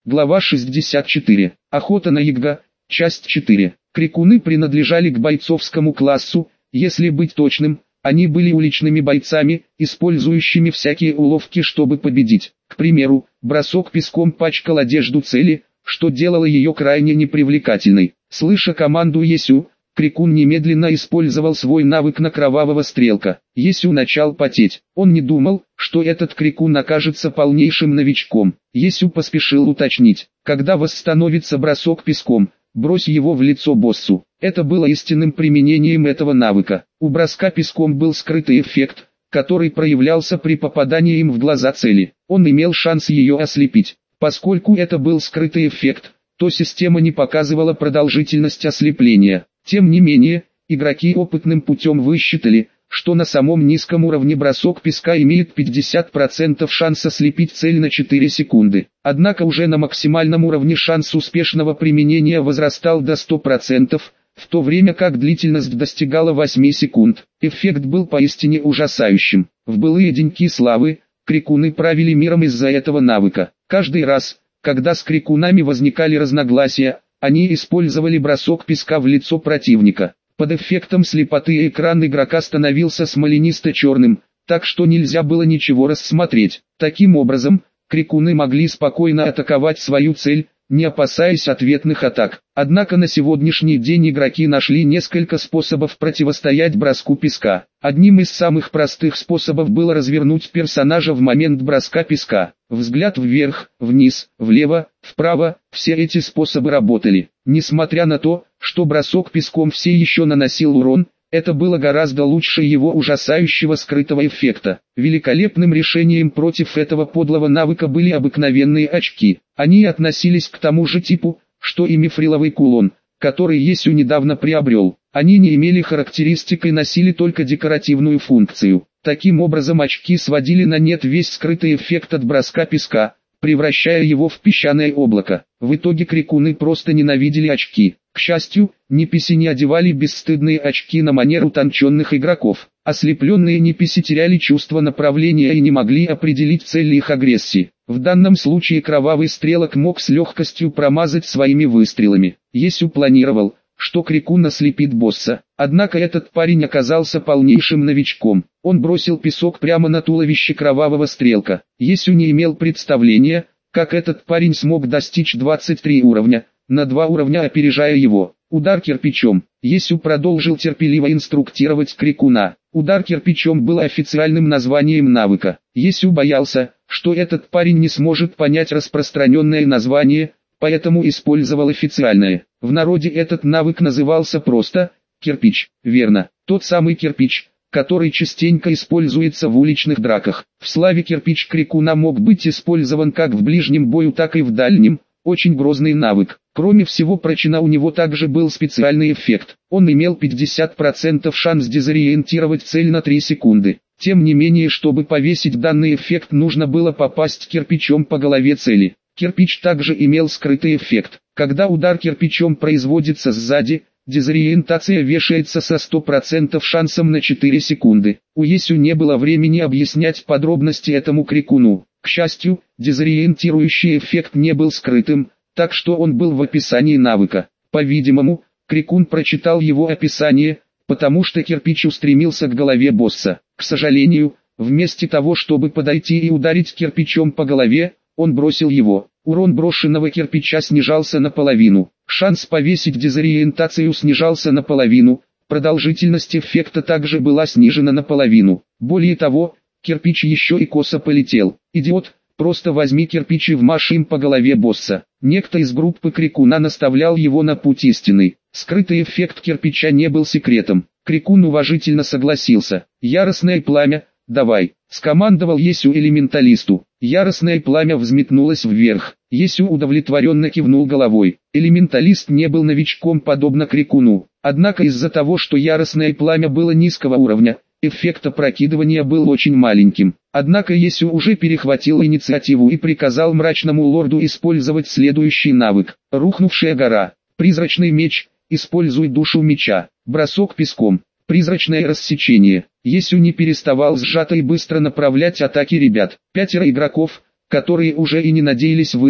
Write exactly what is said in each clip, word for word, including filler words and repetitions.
Глава шестьдесят четыре. Охота на ягга. Часть четыре. Крикуны принадлежали к бойцовскому классу, если быть точным, они были уличными бойцами, использующими всякие уловки, чтобы победить. К примеру, бросок песком пачкал одежду цели, что делало ее крайне непривлекательной. Слыша команду Есю, Крикун немедленно использовал свой навык на кровавого стрелка. Есю начал потеть. Он не думал, что этот Крикун окажется полнейшим новичком. Есю поспешил уточнить: когда восстановится бросок песком, брось его в лицо боссу. Это было истинным применением этого навыка. У броска песком был скрытый эффект, который проявлялся при попадании им в глаза цели. Он имел шанс ее ослепить. Поскольку это был скрытый эффект, то система не показывала продолжительность ослепления. Тем не менее, игроки опытным путем высчитали, что на самом низком уровне бросок песка имеет пятьдесят процентов шанс ослепить цель на четыре секунды. Однако уже на максимальном уровне шанс успешного применения возрастал до ста процентов, в то время как длительность достигала восьми секунд. Эффект был поистине ужасающим. В былые деньки славы, крикуны правили миром из-за этого навыка. Каждый раз, когда с крикунами возникали разногласия, они использовали бросок песка в лицо противника. Под эффектом слепоты экран игрока становился смоленисто-черным, так что нельзя было ничего рассмотреть. Таким образом, крикуны могли спокойно атаковать свою цель, не опасаясь ответных атак. Однако на сегодняшний день игроки нашли несколько способов противостоять броску песка. Одним из самых простых способов было развернуть персонажа в момент броска песка. Взгляд вверх, вниз, влево, вправо, все эти способы работали. Несмотря на то, что бросок песком все еще наносил урон, это было гораздо лучше его ужасающего скрытого эффекта. Великолепным решением против этого подлого навыка были обыкновенные очки. Они относились к тому же типу, что и мифриловый кулон, который Есю недавно приобрел. Они не имели характеристик и носили только декоративную функцию. Таким образом очки сводили на нет весь скрытый эффект от броска песка, превращая его в песчаное облако. В итоге крикуны просто ненавидели очки. К счастью, неписи не одевали бесстыдные очки на манер утонченных игроков. Ослепленные неписи теряли чувство направления и не могли определить цель их агрессии. В данном случае кровавый стрелок мог с легкостью промазать своими выстрелами. Есю планировал, что крикун ослепит босса. Однако этот парень оказался полнейшим новичком. Он бросил песок прямо на туловище кровавого стрелка. Есю не имел представления, как этот парень смог достичь двадцати трёх уровня, на два уровня опережая его. Удар кирпичом. Есю продолжил терпеливо инструктировать крикуна. Удар кирпичом был официальным названием навыка. Есю боялся, что этот парень не сможет понять распространенное название, поэтому использовал официальное. В народе этот навык назывался просто «кирпич». Верно, тот самый кирпич, который частенько используется в уличных драках. В славе кирпич крикуна мог быть использован как в ближнем бою, так и в дальнем. Очень грозный навык. Кроме всего прочего, у него также был специальный эффект. Он имел пятьдесят процентов шанс дезориентировать цель на три секунды. Тем не менее, чтобы повесить данный эффект, нужно было попасть кирпичом по голове цели. Кирпич также имел скрытый эффект. Когда удар кирпичом производится сзади, дезориентация вешается со ста процентов шансом на четыре секунды. У Есю не было времени объяснять подробности этому крикуну. К счастью, дезориентирующий эффект не был скрытым, так что он был в описании навыка. По-видимому, крикун прочитал его описание, потому что кирпич устремился к голове босса. К сожалению, вместо того, чтобы подойти и ударить кирпичом по голове, он бросил его. Урон брошенного кирпича снижался наполовину. Шанс повесить дезориентацию снижался наполовину. Продолжительность эффекта также была снижена наполовину. Более того, кирпич еще и косо полетел. Идиот, просто возьми кирпич и вмажь им по голове босса. Некто из группы крикуна наставлял его на путь истины. Скрытый эффект кирпича не был секретом. Крикун уважительно согласился. Яростное пламя, давай, скомандовал Есю элементалисту. Яростное пламя взметнулось вверх. Есю удовлетворенно кивнул головой. Элементалист не был новичком подобно крикуну. Однако из-за того, что яростное пламя было низкого уровня, эффект опрокидывания был очень маленьким. Однако Есю уже перехватил инициативу и приказал мрачному лорду использовать следующий навык. Рухнувшая гора. Призрачный меч. Используй душу меча. Бросок песком. Призрачное рассечение. Есю не переставал сжато и быстро направлять атаки ребят. Пятеро игроков, которые уже и не надеялись выжить,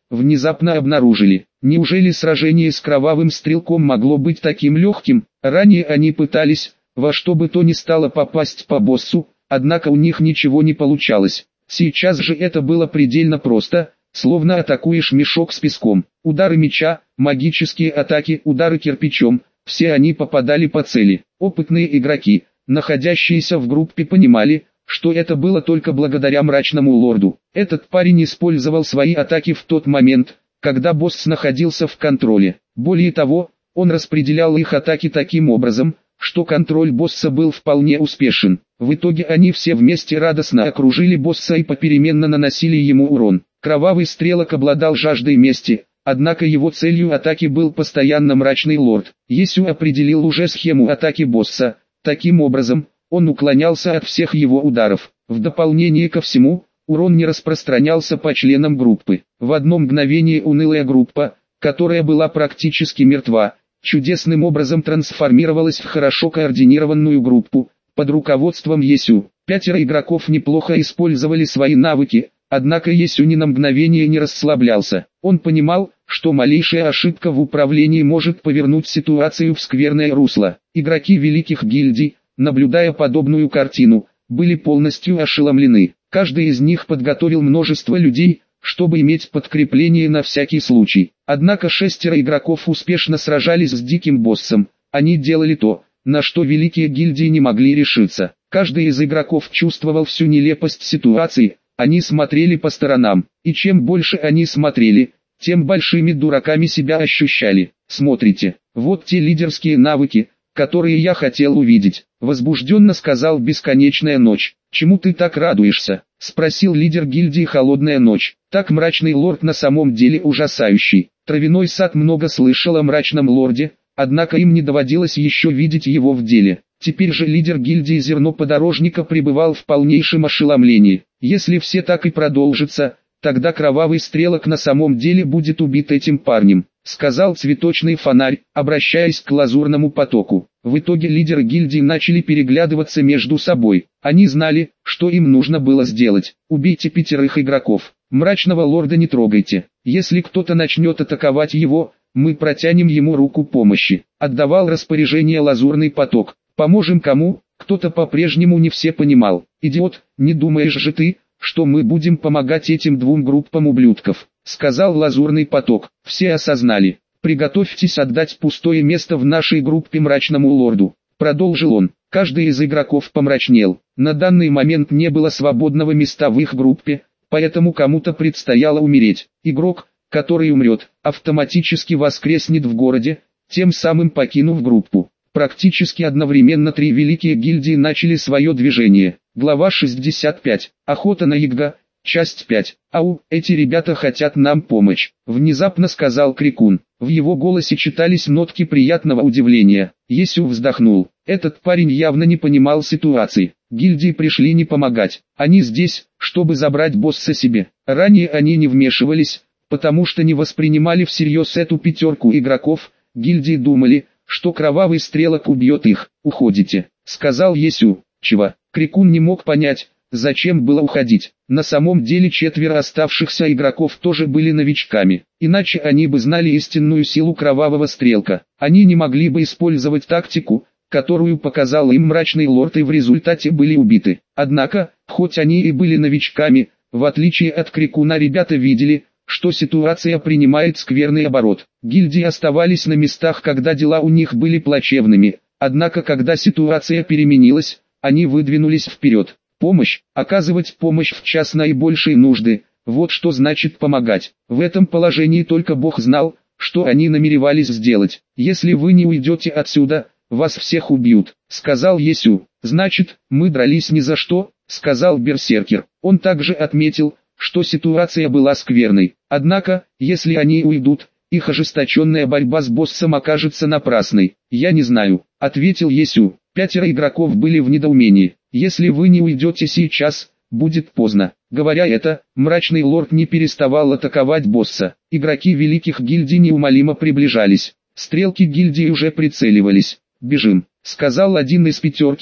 внезапно обнаружили. Неужели сражение с кровавым стрелком могло быть таким легким? Ранее они пытались, во что бы то ни стало попасть по боссу, однако у них ничего не получалось. Сейчас же это было предельно просто, словно атакуешь мешок с песком. Удары меча, магические атаки, удары кирпичом, все они попадали по цели. Опытные игроки, находящиеся в группе, понимали, что это было только благодаря мрачному лорду. Этот парень использовал свои атаки в тот момент, когда босс находился в контроле. Более того, он распределял их атаки таким образом, что контроль босса был вполне успешен. В итоге они все вместе радостно окружили босса и попеременно наносили ему урон. Кровавый стрелок обладал жаждой мести, однако его целью атаки был постоянно мрачный лорд. Есю определил уже схему атаки босса. Таким образом, он уклонялся от всех его ударов. В дополнение ко всему, урон не распространялся по членам группы. В одно мгновение унылая группа, которая была практически мертва, чудесным образом трансформировалась в хорошо координированную группу, под руководством Есю. Пятеро игроков неплохо использовали свои навыки, однако Есю ни на мгновение не расслаблялся. Он понимал, что малейшая ошибка в управлении может повернуть ситуацию в скверное русло. Игроки великих гильдий, наблюдая подобную картину, были полностью ошеломлены. Каждый из них подготовил множество людей, чтобы иметь подкрепление на всякий случай. Однако шестеро игроков успешно сражались с диким боссом. Они делали то, на что великие гильдии не могли решиться. Каждый из игроков чувствовал всю нелепость ситуации. Они смотрели по сторонам, и чем больше они смотрели, тем большими дураками себя ощущали. Смотрите, вот те лидерские навыки, которые я хотел увидеть, возбужденно сказал Бесконечная Ночь. Чему ты так радуешься? Спросил лидер гильдии Холодная Ночь. Так мрачный лорд на самом деле ужасающий. Травяной сад много слышал о мрачном лорде, однако им не доводилось еще видеть его в деле. Теперь же лидер гильдии Зерно Подорожника пребывал в полнейшем ошеломлении. Если все так и продолжится, тогда Кровавый Стрелок на самом деле будет убит этим парнем, сказал Цветочный Фонарь, обращаясь к Лазурному Потоку. В итоге лидеры гильдии начали переглядываться между собой. Они знали, что им нужно было сделать. Убейте пятерых игроков. Мрачного лорда не трогайте. Если кто-то начнет атаковать его, мы протянем ему руку помощи. Отдавал распоряжение Лазурный Поток. Поможем кому? Кто-то по-прежнему не все понимал. Идиот, не думаешь же ты, что мы будем помогать этим двум группам ублюдков, сказал Лазурный Поток. Все осознали. Приготовьтесь отдать пустое место в нашей группе мрачному лорду, продолжил он. Каждый из игроков помрачнел. На данный момент не было свободного места в их группе, поэтому кому-то предстояло умереть. Игрок, который умрет, автоматически воскреснет в городе, тем самым покинув группу. Практически одновременно три великие гильдии начали свое движение. Глава шестьдесят пять. Охота на Ягга. Часть пять. «Ау, эти ребята хотят нам помочь», — внезапно сказал Крикун. В его голосе читались нотки приятного удивления. Есю вздохнул. Этот парень явно не понимал ситуации. Гильдии пришли не помогать. Они здесь, чтобы забрать босса себе. Ранее они не вмешивались, потому что не воспринимали всерьез эту пятерку игроков. Гильдии думали, что Кровавый Стрелок убьет их. «Уходите», — сказал Есю. «Чего?» Крикун не мог понять, зачем было уходить. На самом деле четверо оставшихся игроков тоже были новичками, иначе они бы знали истинную силу Кровавого Стрелка. Они не могли бы использовать тактику, которую показал им мрачный лорд, и в результате были убиты. Однако, хоть они и были новичками, в отличие от Крикуна, ребята видели, что ситуация принимает скверный оборот. Гильдии оставались на местах, когда дела у них были плачевными, однако когда ситуация переменилась, они выдвинулись вперед. Помощь, оказывать помощь в час наибольшей нужды, вот что значит помогать. В этом положении только Бог знал, что они намеревались сделать. «Если вы не уйдете отсюда, вас всех убьют», — сказал Есю. «Значит, мы дрались ни за что», — сказал Берсеркер. Он также отметил, что ситуация была скверной. Однако, если они уйдут, их ожесточенная борьба с боссом окажется напрасной. «Я не знаю», — ответил Есю. Пятеро игроков были в недоумении. «Если вы не уйдете сейчас, будет поздно». Говоря это, мрачный лорд не переставал атаковать босса. Игроки великих гильдий неумолимо приближались. Стрелки гильдии уже прицеливались. «Бежим», — сказал один из пятерки,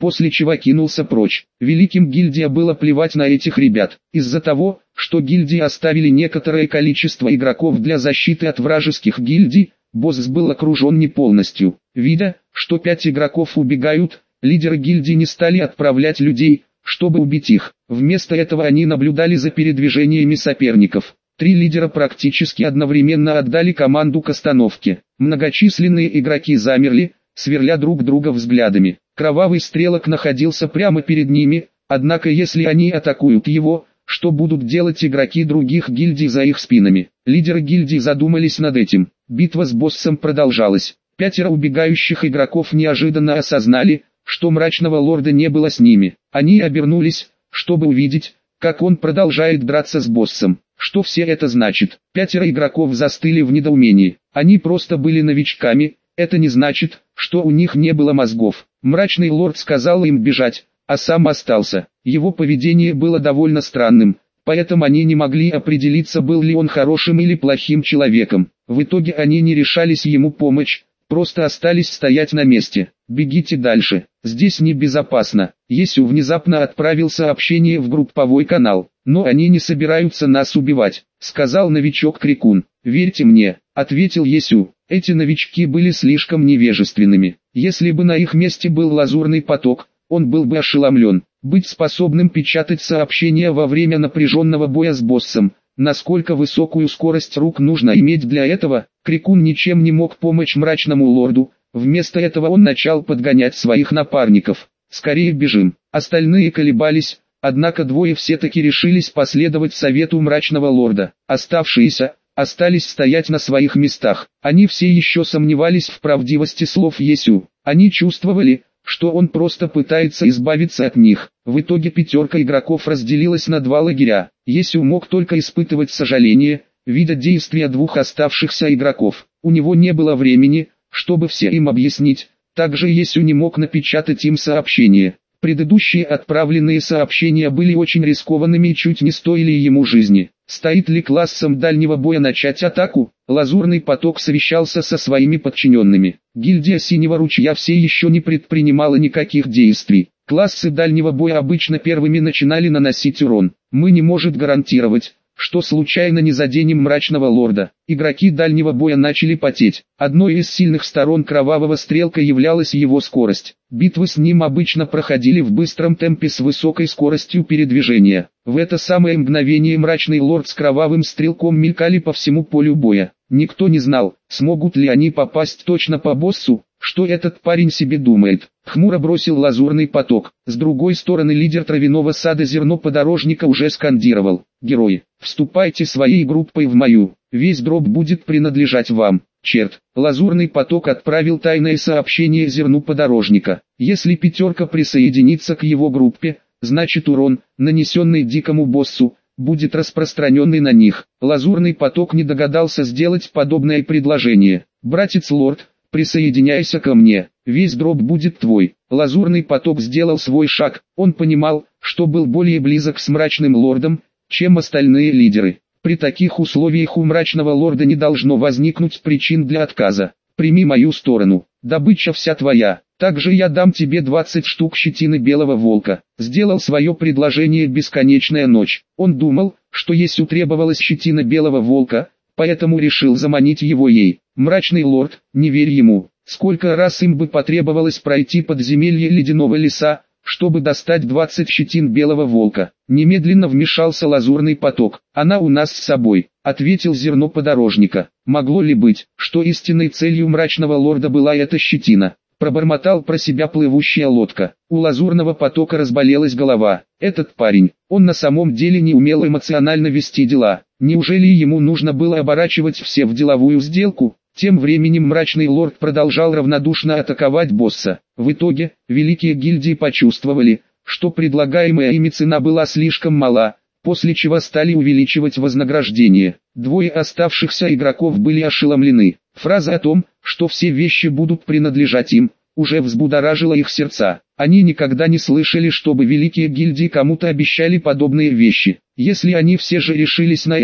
после чего кинулся прочь. Великим гильдия было плевать на этих ребят. Из-за того, что гильдии оставили некоторое количество игроков для защиты от вражеских гильдий, босс был окружен не полностью. Видя, что пять игроков убегают, лидеры гильдии не стали отправлять людей, чтобы убить их. Вместо этого они наблюдали за передвижениями соперников. Три лидера практически одновременно отдали команду к остановке. Многочисленные игроки замерли, сверля друг друга взглядами. Кровавый стрелок находился прямо перед ними, однако если они атакуют его, что будут делать игроки других гильдий за их спинами? Лидеры гильдий задумались над этим. Битва с боссом продолжалась. Пятеро убегающих игроков неожиданно осознали, что мрачного лорда не было с ними. Они обернулись, чтобы увидеть, как он продолжает драться с боссом. Что все это значит? Пятеро игроков застыли в недоумении. Они просто были новичками, это не значит, что у них не было мозгов. Мрачный лорд сказал им бежать, а сам остался. Его поведение было довольно странным, поэтому они не могли определиться, был ли он хорошим или плохим человеком. В итоге они не решались ему помочь, просто остались стоять на месте. «Бегите дальше, здесь небезопасно». Есю внезапно отправил сообщение в групповой канал. «Но они не собираются нас убивать», — сказал новичок Крикун. «Верьте мне», — ответил Есю. Эти новички были слишком невежественными. Если бы на их месте был лазурный поток, он был бы ошеломлен. Быть способным печатать сообщения во время напряженного боя с боссом. Насколько высокую скорость рук нужно иметь для этого? Крикун ничем не мог помочь мрачному лорду. Вместо этого он начал подгонять своих напарников. «Скорее бежим». Остальные колебались, однако двое все-таки решились последовать совету мрачного лорда. Оставшиеся остались стоять на своих местах. Они все еще сомневались в правдивости слов Есю. Они чувствовали, что он просто пытается избавиться от них. В итоге пятерка игроков разделилась на два лагеря. Есю мог только испытывать сожаление, видя действия двух оставшихся игроков. У него не было времени, чтобы все им объяснить. Также Есю не мог напечатать им сообщение. Предыдущие отправленные сообщения были очень рискованными и чуть не стоили ему жизни. Стоит ли классом дальнего боя начать атаку? Лазурный поток совещался со своими подчиненными. Гильдия Синего Ручья все еще не предпринимала никаких действий. Классы дальнего боя обычно первыми начинали наносить урон. Мы не можем гарантировать, что случайно не заденем мрачного лорда. Игроки дальнего боя начали потеть. Одной из сильных сторон кровавого стрелка являлась его скорость. Битвы с ним обычно проходили в быстром темпе с высокой скоростью передвижения. В это самое мгновение мрачный лорд с кровавым стрелком мелькали по всему полю боя. Никто не знал, смогут ли они попасть точно по боссу, что этот парень себе думает. Хмуро бросил лазурный поток. С другой стороны лидер травяного сада зерноподорожника уже скандировал: «Герои, вступайте своей группой в мою, весь дроп будет принадлежать вам». Черт, лазурный поток отправил тайное сообщение зерну подорожника. Если пятерка присоединится к его группе, значит урон, нанесенный дикому боссу, будет распространенный на них. Лазурный поток не догадался сделать подобное предложение. «Братец лорд, присоединяйся ко мне, весь дроп будет твой». Лазурный поток сделал свой шаг. Он понимал, что был более близок с мрачным лордом, чем остальные лидеры. При таких условиях у мрачного лорда не должно возникнуть причин для отказа. «Прими мою сторону, добыча вся твоя. Также я дам тебе двадцать штук щетины белого волка». Сделал свое предложение бесконечная ночь. Он думал, что Есю требовалась щетина белого волка, поэтому решил заманить его ей. Мрачный лорд, не верь ему. Сколько раз им бы потребовалось пройти подземелье ледяного леса, чтобы достать двадцать щетин белого волка. Немедленно вмешался лазурный поток. «Она у нас с собой», — ответил зерно подорожника. Могло ли быть, что истинной целью мрачного лорда была эта щетина? Пробормотал про себя плывущая лодка. У лазурного потока разболелась голова. Этот парень, он на самом деле не умел эмоционально вести дела. Неужели ему нужно было оборачивать все в деловую сделку? Тем временем мрачный лорд продолжал равнодушно атаковать босса. В итоге, великие гильдии почувствовали, что предлагаемая ими цена была слишком мала, после чего стали увеличивать вознаграждение. Двое оставшихся игроков были ошеломлены. Фраза о том, что все вещи будут принадлежать им, уже взбудоражила их сердца. Они никогда не слышали, чтобы великие гильдии кому-то обещали подобные вещи. Если они все же решились на это,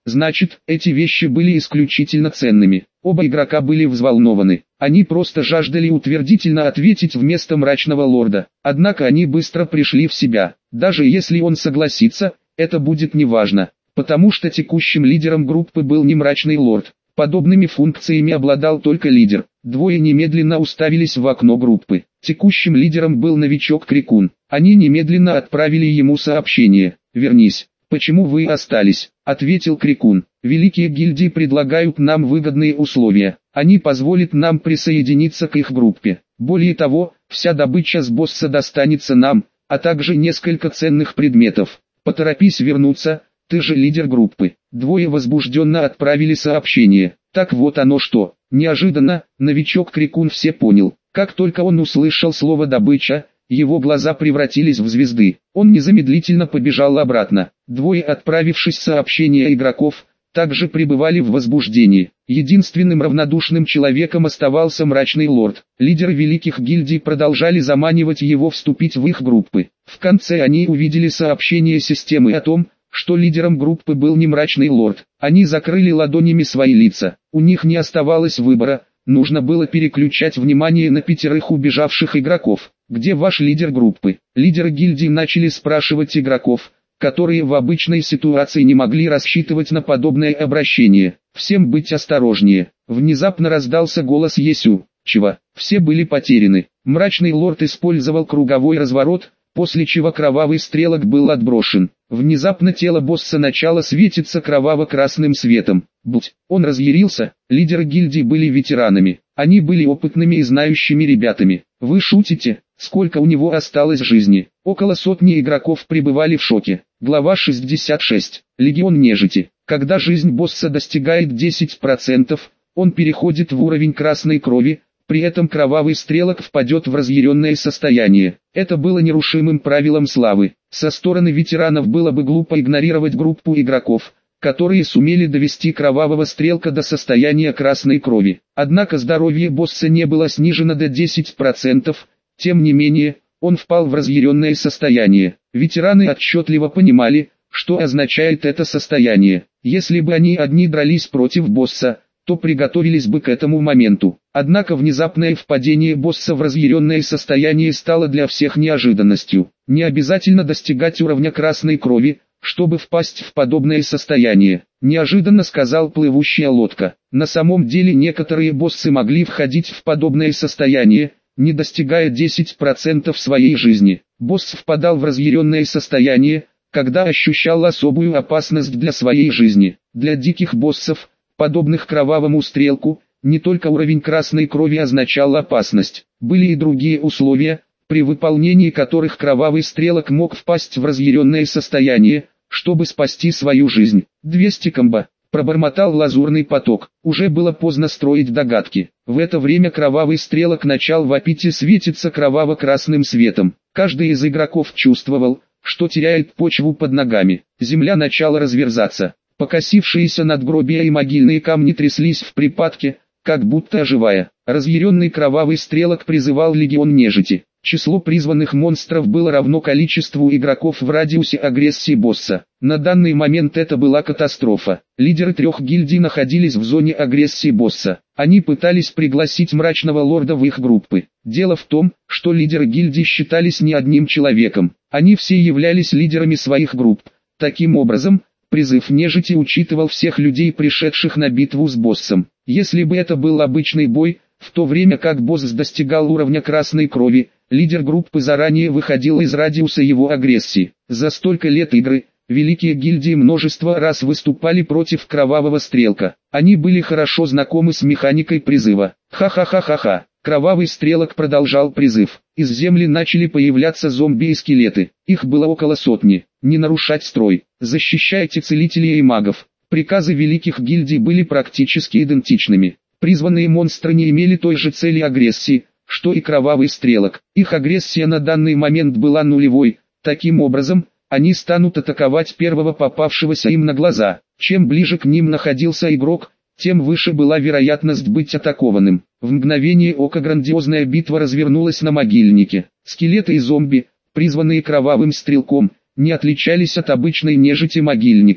Значит, эти вещи были исключительно ценными. Оба игрока были взволнованы. Они просто жаждали утвердительно ответить вместо мрачного лорда. Однако они быстро пришли в себя. Даже если он согласится, это будет неважно. Потому что текущим лидером группы был не мрачный лорд. Подобными функциями обладал только лидер. Двое немедленно уставились в окно группы. Текущим лидером был новичок Крикун. Они немедленно отправили ему сообщение. «Вернись. Почему вы остались?» — ответил Крикун. «Великие гильдии предлагают нам выгодные условия. Они позволят нам присоединиться к их группе. Более того, вся добыча с босса достанется нам, а также несколько ценных предметов. Поторопись вернуться, ты же лидер группы». Двое возбужденно отправили сообщение. Так вот оно что. Неожиданно, новичок Крикун все понял. Как только он услышал слово «добыча», его глаза превратились в звезды. Он незамедлительно побежал обратно. Двое отправившись сообщения игроков, также пребывали в возбуждении. Единственным равнодушным человеком оставался мрачный лорд. Лидеры великих гильдий продолжали заманивать его вступить в их группы. В конце они увидели сообщение системы о том, что лидером группы был не мрачный лорд. Они закрыли ладонями свои лица. У них не оставалось выбора, нужно было переключать внимание на пятерых убежавших игроков. «Где ваш лидер группы?» Лидеры гильдии начали спрашивать игроков, которые в обычной ситуации не могли рассчитывать на подобное обращение. «Всем быть осторожнее». Внезапно раздался голос Есю. «Чего?» Все были потеряны. Мрачный лорд использовал круговой разворот, после чего кровавый стрелок был отброшен. Внезапно тело босса начало светиться кроваво-красным светом. Будь он разъярился, лидеры гильдии были ветеранами. Они были опытными и знающими ребятами. «Вы шутите? Сколько у него осталось жизни?» Около сотни игроков пребывали в шоке. Глава шестьдесят шесть. Легион нежити. Когда жизнь босса достигает десять процентов, он переходит в уровень красной крови, при этом кровавый стрелок впадет в разъяренное состояние. Это было нерушимым правилом славы. Со стороны ветеранов было бы глупо игнорировать группу игроков, которые сумели довести кровавого стрелка до состояния красной крови. Однако здоровье босса не было снижено до десяти процентов, тем не менее, он впал в разъяренное состояние. Ветераны отчетливо понимали, что означает это состояние. Если бы они одни дрались против босса, то приготовились бы к этому моменту. Однако внезапное впадение босса в разъяренное состояние стало для всех неожиданностью. Не обязательно достигать уровня красной крови, чтобы впасть в подобное состояние, неожиданно сказал плывущая лодка. На самом деле некоторые боссы могли входить в подобное состояние, не достигая десяти процентов своей жизни. Босс впадал в разъяренное состояние, когда ощущал особую опасность для своей жизни. Для диких боссов, подобных кровавому стрелку, не только уровень красной крови означал опасность. Были и другие условия, при выполнении которых кровавый стрелок мог впасть в разъяренное состояние, чтобы спасти свою жизнь. двести комбо. Пробормотал лазурный поток. Уже было поздно строить догадки. В это время кровавый стрелок начал вопить и светиться кроваво-красным светом. Каждый из игроков чувствовал, что теряет почву под ногами. Земля начала разверзаться. Покосившиеся надгробия и могильные камни тряслись в припадке, как будто оживая. Разъяренный кровавый стрелок призывал легион нежити. Число призванных монстров было равно количеству игроков в радиусе агрессии босса. На данный момент это была катастрофа. Лидеры трех гильдий находились в зоне агрессии босса. Они пытались пригласить мрачного лорда в их группы. Дело в том, что лидеры гильдий считались не одним человеком. Они все являлись лидерами своих групп. Таким образом, призыв нежити учитывал всех людей, пришедших на битву с боссом. Если бы это был обычный бой, в то время как босс достигал уровня красной крови, лидер группы заранее выходил из радиуса его агрессии. За столько лет игры, великие гильдии множество раз выступали против кровавого стрелка. Они были хорошо знакомы с механикой призыва. Ха-ха-ха-ха-ха. Кровавый стрелок продолжал призыв. Из земли начали появляться зомби и скелеты. Их было около сотни. Не нарушать строй. Защищайте целителей и магов. Приказы великих гильдий были практически идентичными. Призванные монстры не имели той же цели агрессии, что и кровавый стрелок. Их агрессия на данный момент была нулевой. Таким образом, они станут атаковать первого попавшегося им на глаза. Чем ближе к ним находился игрок, тем выше была вероятность быть атакованным. В мгновение ока грандиозная битва развернулась на могильнике. Скелеты и зомби, призванные кровавым стрелком, не отличались от обычной нежити могильника.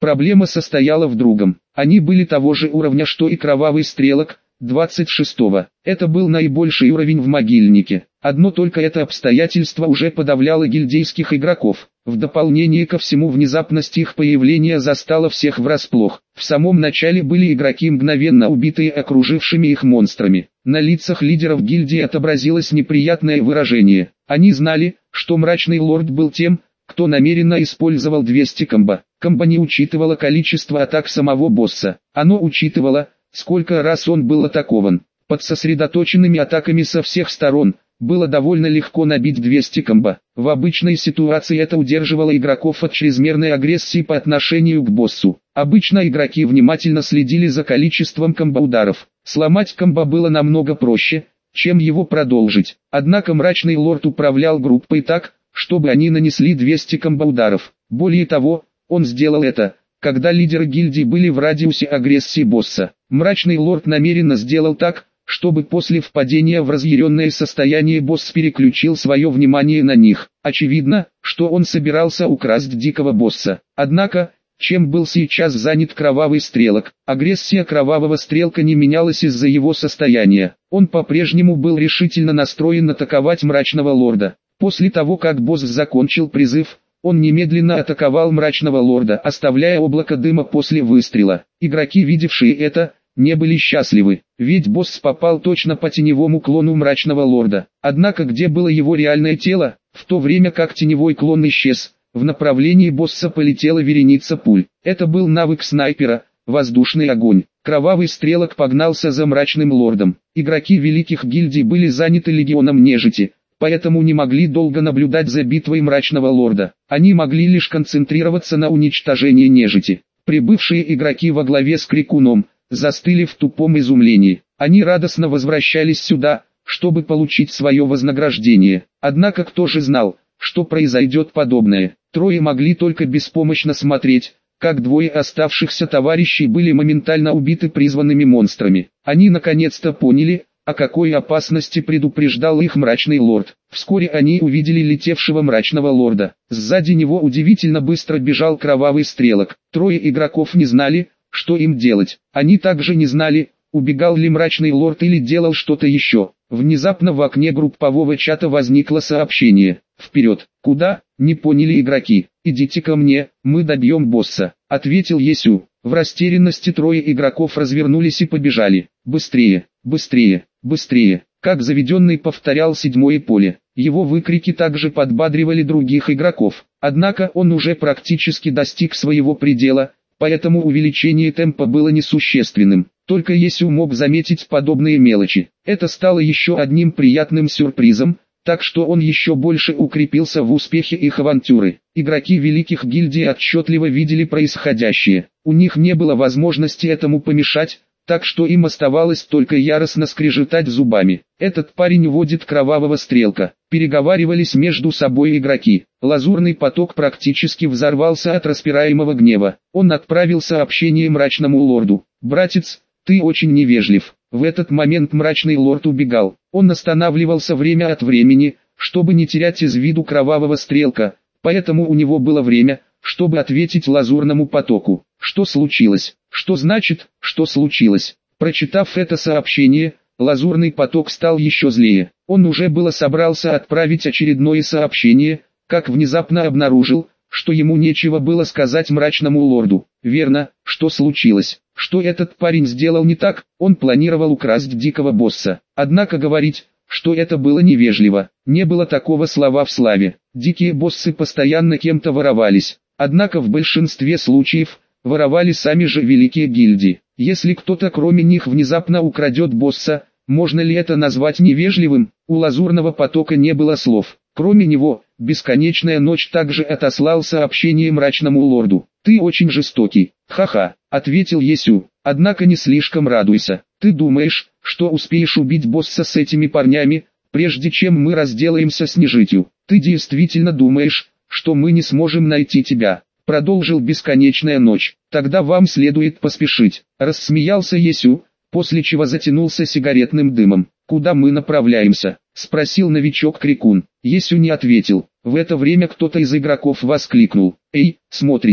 Проблема состояла в другом. Они были того же уровня, что и Кровавый Стрелок, двадцать шестого. Это был наибольший уровень в могильнике. Одно только это обстоятельство уже подавляло гильдейских игроков. В дополнение ко всему, внезапность их появления застала всех врасплох. В самом начале были игроки, мгновенно убитые окружившими их монстрами. На лицах лидеров гильдии отобразилось неприятное выражение. Они знали, что Мрачный Лорд был тем, кто намеренно использовал двести комбо. Комбо не учитывало количество атак самого босса. Оно учитывало, сколько раз он был атакован. Под сосредоточенными атаками со всех сторон было довольно легко набить двести комбо. В обычной ситуации это удерживало игроков от чрезмерной агрессии по отношению к боссу. Обычно игроки внимательно следили за количеством комбо-ударов. Сломать комбо было намного проще, чем его продолжить. Однако Мрачный Лорд управлял группой так, чтобы они нанесли двести комбо-ударов. Более того, он сделал это, когда лидеры гильдии были в радиусе агрессии босса. Мрачный Лорд намеренно сделал так, чтобы после впадения в разъяренное состояние босс переключил свое внимание на них. Очевидно, что он собирался украсть дикого босса. Однако, чем был сейчас занят Кровавый Стрелок? Агрессия Кровавого Стрелка не менялась из-за его состояния. Он по-прежнему был решительно настроен атаковать Мрачного Лорда. После того, как босс закончил призыв, он немедленно атаковал Мрачного Лорда, оставляя облако дыма после выстрела. Игроки, видевшие это, не были счастливы, ведь босс попал точно по теневому клону Мрачного Лорда. Однако где было его реальное тело? В то время как теневой клон исчез, в направлении босса полетела вереница пуль. Это был навык снайпера, воздушный огонь. Кровавый Стрелок погнался за Мрачным Лордом. Игроки великих гильдий были заняты легионом нежити, поэтому не могли долго наблюдать за битвой Мрачного Лорда. Они могли лишь концентрироваться на уничтожении нежити. Прибывшие игроки во главе с Крикуном застыли в тупом изумлении. Они радостно возвращались сюда, чтобы получить свое вознаграждение. Однако кто же знал, что произойдет подобное? Трое могли только беспомощно смотреть, как двое оставшихся товарищей были моментально убиты призванными монстрами. Они наконец-то поняли, о какой опасности предупреждал их Мрачный Лорд. Вскоре они увидели летевшего Мрачного Лорда. Сзади него удивительно быстро бежал Кровавый Стрелок. Трое игроков не знали, что им делать. Они также не знали, убегал ли Мрачный Лорд или делал что-то еще. Внезапно в окне группового чата возникло сообщение. «Вперед!» «Куда?» — не поняли игроки. «Идите ко мне, мы добьем босса», — ответил Есю. В растерянности трое игроков развернулись и побежали. «Быстрее! Быстрее! Быстрее!» Как заведенный повторял седьмое поле. Его выкрики также подбадривали других игроков. Однако он уже практически достиг своего предела, поэтому увеличение темпа было несущественным. Только Есю мог заметить подобные мелочи. Это стало еще одним приятным сюрпризом, так что он еще больше укрепился в успехе их авантюры. Игроки великих гильдий отчетливо видели происходящее. У них не было возможности этому помешать, так что им оставалось только яростно скрежетать зубами. «Этот парень уводит Кровавого Стрелка», — переговаривались между собой игроки. Лазурный поток практически взорвался от распираемого гнева. Он отправил сообщение Мрачному Лорду. «Братец, ты очень невежлив». В этот момент Мрачный Лорд убегал. Он останавливался время от времени, чтобы не терять из виду Кровавого Стрелка, поэтому у него было время, чтобы ответить Лазурному потоку. Что случилось? Что значит, что случилось? Прочитав это сообщение, Лазурный поток стал еще злее. Он уже было собрался отправить очередное сообщение, как внезапно обнаружил, что ему нечего было сказать Мрачному Лорду. Верно, что случилось? Что этот парень сделал не так? Он планировал украсть дикого босса. Однако говорить, что это было невежливо, не было такого слова в славе. Дикие боссы постоянно кем-то воровались. Однако в большинстве случаев, воровали сами же великие гильдии. Если кто-то кроме них внезапно украдет босса, можно ли это назвать невежливым? У Лазурного потока не было слов. Кроме него, Бесконечная Ночь также отослал сообщение Мрачному Лорду. «Ты очень жестокий». «Ха-ха», — ответил Есю. «Однако не слишком радуйся. Ты думаешь, что успеешь убить босса с этими парнями, прежде чем мы разделаемся с нежитью? Ты действительно думаешь, что мы не сможем найти тебя?» Продолжил Бесконечная Ночь. «Тогда вам следует поспешить», — рассмеялся Есю, после чего затянулся сигаретным дымом. «Куда мы направляемся?» — спросил новичок Крикун. Есю не ответил. В это время кто-то из игроков воскликнул. «Эй, смотрите,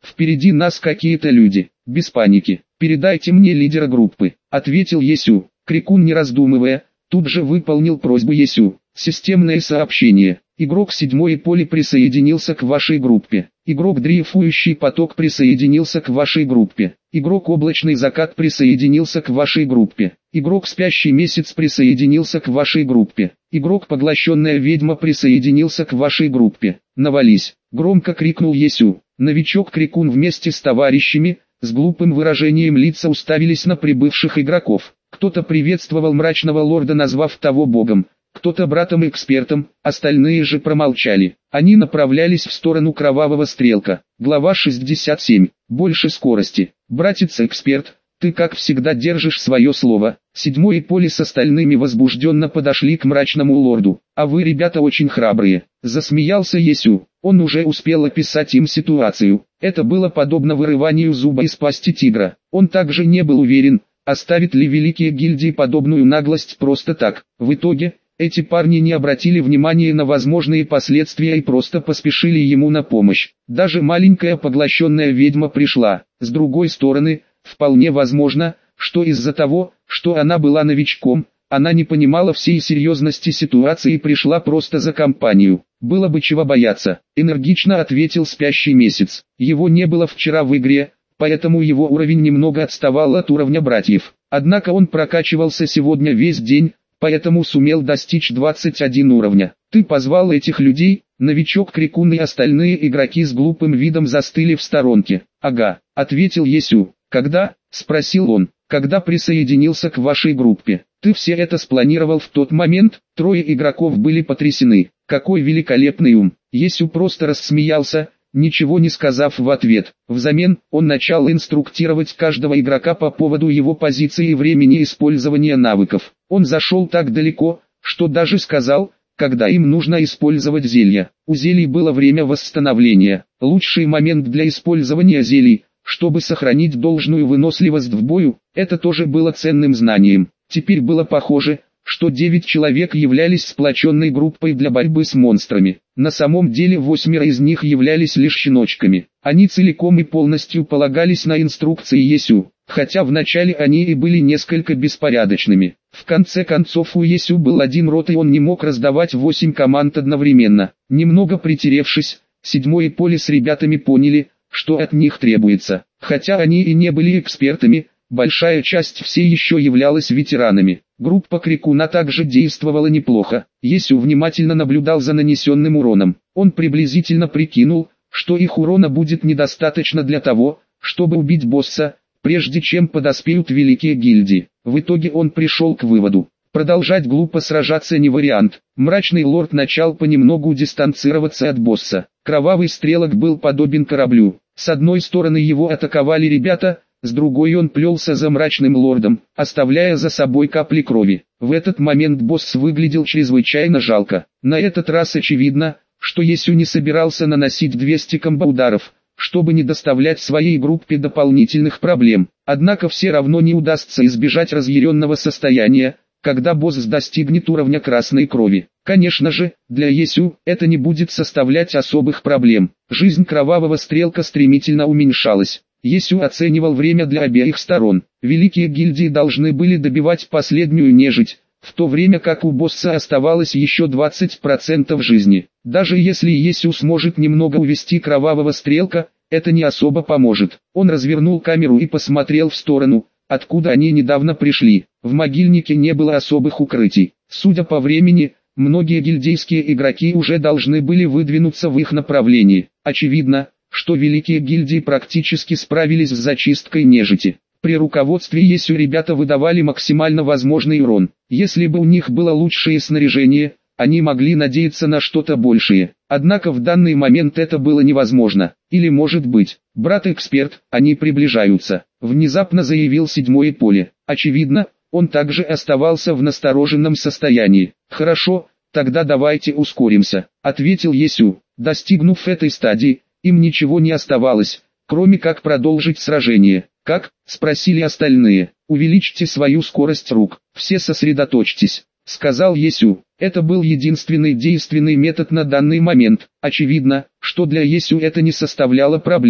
Впереди нас какие-то люди. Без паники. Передайте мне лидера группы, ответил Есю. Крикун, не раздумывая, тут же выполнил просьбу Есю. Системное сообщение. Игрок седьмой поле присоединился к вашей группе. Игрок дрейфующий поток присоединился к вашей группе. Игрок облачный закат присоединился к вашей группе. Игрок спящий месяц присоединился к вашей группе. Игрок поглощенная ведьма присоединился к вашей группе. Навались, громко крикнул Есю. Новичок Крикун вместе с товарищами, с глупым выражением лица уставились на прибывших игроков. Кто-то приветствовал мрачного лорда, назвав того богом, кто-то братом-экспертом, остальные же промолчали. Они направлялись в сторону Кровавого Стрелка. Глава шестьдесят семь. Больше скорости. Братец-эксперт, ты как всегда держишь свое слово. Седьмое поле с остальными возбужденно подошли к мрачному лорду. А вы, ребята, очень храбрые. Засмеялся Есю. Он уже успел описать им ситуацию. Это было подобно вырыванию зуба из пасти тигра. Он также не был уверен, оставит ли великие гильдии подобную наглость просто так. В итоге, эти парни не обратили внимания на возможные последствия и просто поспешили ему на помощь. Даже маленькая поглощенная ведьма пришла. С другой стороны, вполне возможно, что из-за того, что она была новичком, она не понимала всей серьезности ситуации и пришла просто за компанию. Было бы чего бояться, энергично ответил спящий месяц. Его не было вчера в игре, поэтому его уровень немного отставал от уровня братьев. Однако он прокачивался сегодня весь день, поэтому сумел достичь двадцать один уровня. Ты позвал этих людей? Новичок Крикун и остальные игроки с глупым видом застыли в сторонке. Ага, ответил Есю. Когда? Спросил он. Когда присоединился к вашей группе? Ты все это спланировал в тот момент? Трое игроков были потрясены. Какой великолепный ум. Есю просто рассмеялся, ничего не сказав в ответ. Взамен, он начал инструктировать каждого игрока по поводу его позиции и времени использования навыков. Он зашел так далеко, что даже сказал, когда им нужно использовать зелья. У зелий было время восстановления. Лучший момент для использования зелий, чтобы сохранить должную выносливость в бою, это тоже было ценным знанием. Теперь было похоже, что девять человек являлись сплоченной группой для борьбы с монстрами. На самом деле восьмеро из них являлись лишь щеночками. Они целиком и полностью полагались на инструкции Есю, хотя вначале они и были несколько беспорядочными. В конце концов у Есю был один рот и он не мог раздавать восемь команд одновременно. Немного притеревшись, седьмое поле с ребятами поняли, что от них требуется. Хотя они и не были экспертами, большая часть все еще являлась ветеранами. Группа Крикуна также действовала неплохо. Есю внимательно наблюдал за нанесенным уроном. Он приблизительно прикинул, что их урона будет недостаточно для того, чтобы убить босса, прежде чем подоспеют великие гильдии. В итоге он пришел к выводу: продолжать глупо сражаться не вариант. Мрачный лорд начал понемногу дистанцироваться от босса. Кровавый Стрелок был подобен кораблю. С одной стороны его атаковали ребята, с другой он плелся за мрачным лордом, оставляя за собой капли крови. В этот момент босс выглядел чрезвычайно жалко. На этот раз очевидно, что Есю не собирался наносить двести комбо-ударов, чтобы не доставлять своей группе дополнительных проблем. Однако все равно не удастся избежать разъяренного состояния, когда босс достигнет уровня красной крови. Конечно же, для Есю это не будет составлять особых проблем. Жизнь Кровавого Стрелка стремительно уменьшалась. Есю оценивал время для обеих сторон. Великие гильдии должны были добивать последнюю нежить, в то время как у босса оставалось еще двадцать процентов жизни. Даже если Есю сможет немного увести Кровавого Стрелка, это не особо поможет. Он развернул камеру и посмотрел в сторону, откуда они недавно пришли. В могильнике не было особых укрытий. Судя по времени, многие гильдейские игроки уже должны были выдвинуться в их направлении. Очевидно, что великие гильдии практически справились с зачисткой нежити. При руководстве Есю ребята выдавали максимально возможный урон. Если бы у них было лучшее снаряжение, они могли надеяться на что-то большее. Однако в данный момент это было невозможно. Или может быть, брат-эксперт, они приближаются. Внезапно заявил седьмое поле. Очевидно, он также оставался в настороженном состоянии. Хорошо, тогда давайте ускоримся, ответил Есю. Достигнув этой стадии, им ничего не оставалось, кроме как продолжить сражение. Как? Спросили остальные. Увеличьте свою скорость рук. Все сосредоточьтесь, сказал Есю. Это был единственный действенный метод на данный момент. Очевидно, что для Есю это не составляло проблем.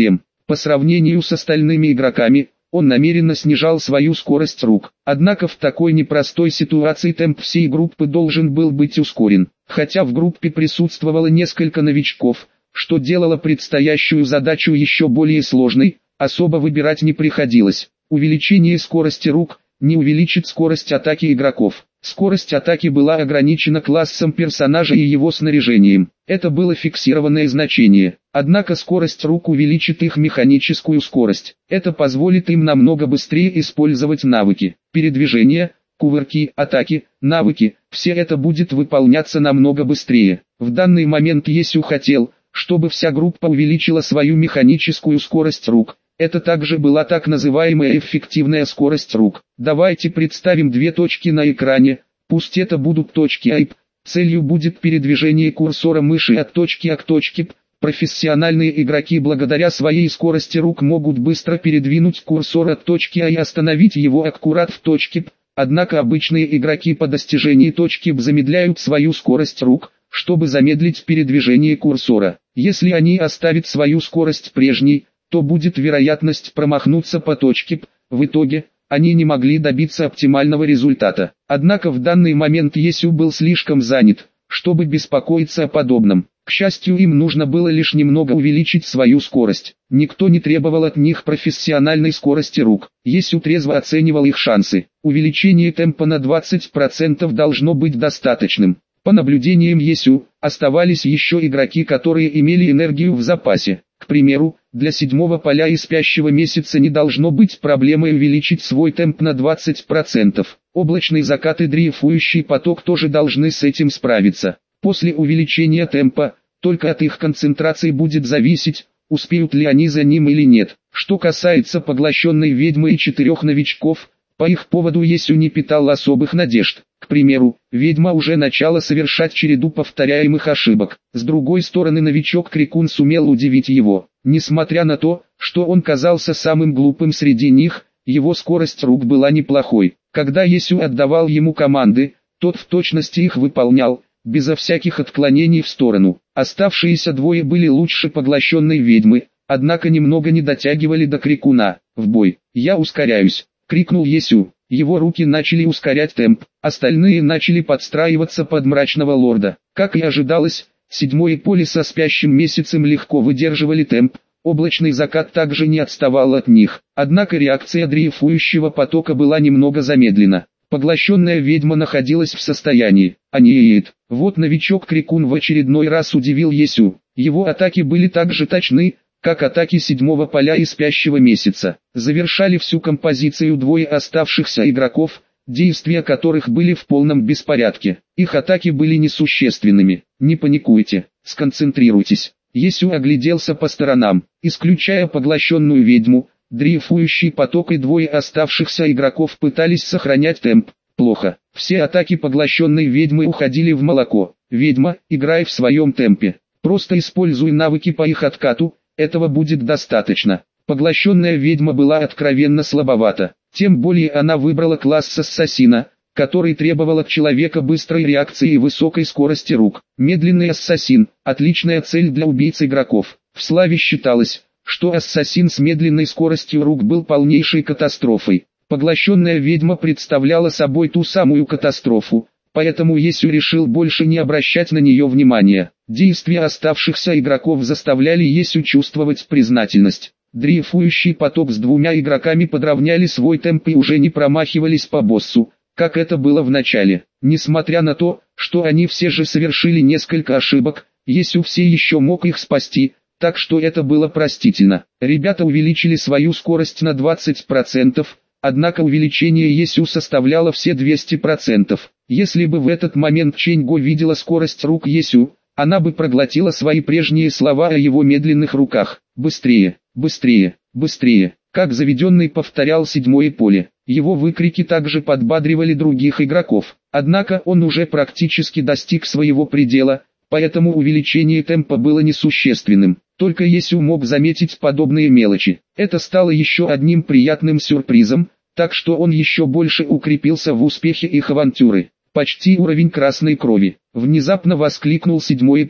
По сравнению с остальными игроками, он намеренно снижал свою скорость рук. Однако в такой непростой ситуации темп всей группы должен был быть ускорен. Хотя в группе присутствовало несколько новичков, что делало предстоящую задачу еще более сложной, особо выбирать не приходилось. Увеличение скорости рук не увеличит скорость атаки игроков. Скорость атаки была ограничена классом персонажа и его снаряжением. Это было фиксированное значение. Однако скорость рук увеличит их механическую скорость. Это позволит им намного быстрее использовать навыки. Передвижения, кувырки, атаки, навыки – все это будет выполняться намного быстрее. В данный момент Есю хотел, чтобы вся группа увеличила свою механическую скорость рук. Это также была так называемая эффективная скорость рук. Давайте представим две точки на экране, пусть это будут точки А и П. Целью будет передвижение курсора мыши от точки А к точке П. Профессиональные игроки благодаря своей скорости рук могут быстро передвинуть курсор от точки А и остановить его аккурат в точке П. Однако обычные игроки по достижении точки П замедляют свою скорость рук, чтобы замедлить передвижение курсора. Если они оставят свою скорость прежней, то будет вероятность промахнуться по точке П. В итоге, они не могли добиться оптимального результата. Однако в данный момент Есю был слишком занят, чтобы беспокоиться о подобном. К счастью, им нужно было лишь немного увеличить свою скорость. Никто не требовал от них профессиональной скорости рук. Есю трезво оценивал их шансы. Увеличение темпа на двадцать процентов должно быть достаточным. По наблюдениям Есю, оставались еще игроки, которые имели энергию в запасе. К примеру, для седьмого поля и спящего месяца не должно быть проблемой увеличить свой темп на двадцать процентов. Облачный закат и дрейфующий поток тоже должны с этим справиться. После увеличения темпа, только от их концентрации будет зависеть, успеют ли они за ним или нет. Что касается поглощенной ведьмы и четырех новичков, по их поводу Есю не питал особых надежд. К примеру, ведьма уже начала совершать череду повторяемых ошибок. С другой стороны, новичок Крикун сумел удивить его. Несмотря на то, что он казался самым глупым среди них, его скорость рук была неплохой. Когда Есю отдавал ему команды, тот в точности их выполнял, безо всяких отклонений в сторону. Оставшиеся двое были лучше поглощенной ведьмы, однако немного не дотягивали до Крикуна. «В бой! Я ускоряюсь!» — крикнул Есю. Его руки начали ускорять темп, остальные начали подстраиваться под мрачного лорда. Как и ожидалось, седьмое поле со спящим месяцем легко выдерживали темп, облачный закат также не отставал от них. Однако реакция дрейфующего потока была немного замедлена. Поглощенная ведьма находилась в состоянии «Аниет». Вот новичок Крикун в очередной раз удивил Есю. Его атаки были так же точны, как атаки седьмого поля и спящего месяца. Завершали всю композицию двое оставшихся игроков, действия которых были в полном беспорядке. Их атаки были несущественными. Не паникуйте, сконцентрируйтесь. Есю огляделся по сторонам, исключая поглощенную ведьму, дрейфующий поток и двое оставшихся игроков пытались сохранять темп. Плохо. Все атаки поглощенной ведьмы уходили в молоко. Ведьма, играй в своем темпе. Просто используй навыки по их откату. Этого будет достаточно. Поглощенная ведьма была откровенно слабовата. Тем более она выбрала класс ассасина, который требовал от человека быстрой реакции и высокой скорости рук. Медленный ассасин – отличная цель для убийц игроков. В славе считалось, что ассасин с медленной скоростью рук был полнейшей катастрофой. Поглощенная ведьма представляла собой ту самую катастрофу, поэтому Есю решил больше не обращать на нее внимания. Действия оставшихся игроков заставляли Есю чувствовать признательность. Дрейфующий поток с двумя игроками подровняли свой темп и уже не промахивались по боссу, как это было в начале. Несмотря на то, что они все же совершили несколько ошибок, Есю все еще мог их спасти, так что это было простительно. Ребята увеличили свою скорость на двадцать процентов, однако увеличение Есю составляло все двести процентов. Если бы в этот момент Ченьго видела скорость рук Есю, она бы проглотила свои прежние слова о его медленных руках. «Быстрее, быстрее, быстрее», как заведенный повторял седьмое поле. Его выкрики также подбадривали других игроков. Однако он уже практически достиг своего предела, поэтому увеличение темпа было несущественным. Только Есю мог заметить подобные мелочи. Это стало еще одним приятным сюрпризом, так что он еще больше укрепился в успехе их авантюры. Почти уровень красной крови. Внезапно воскликнул седьмое поле.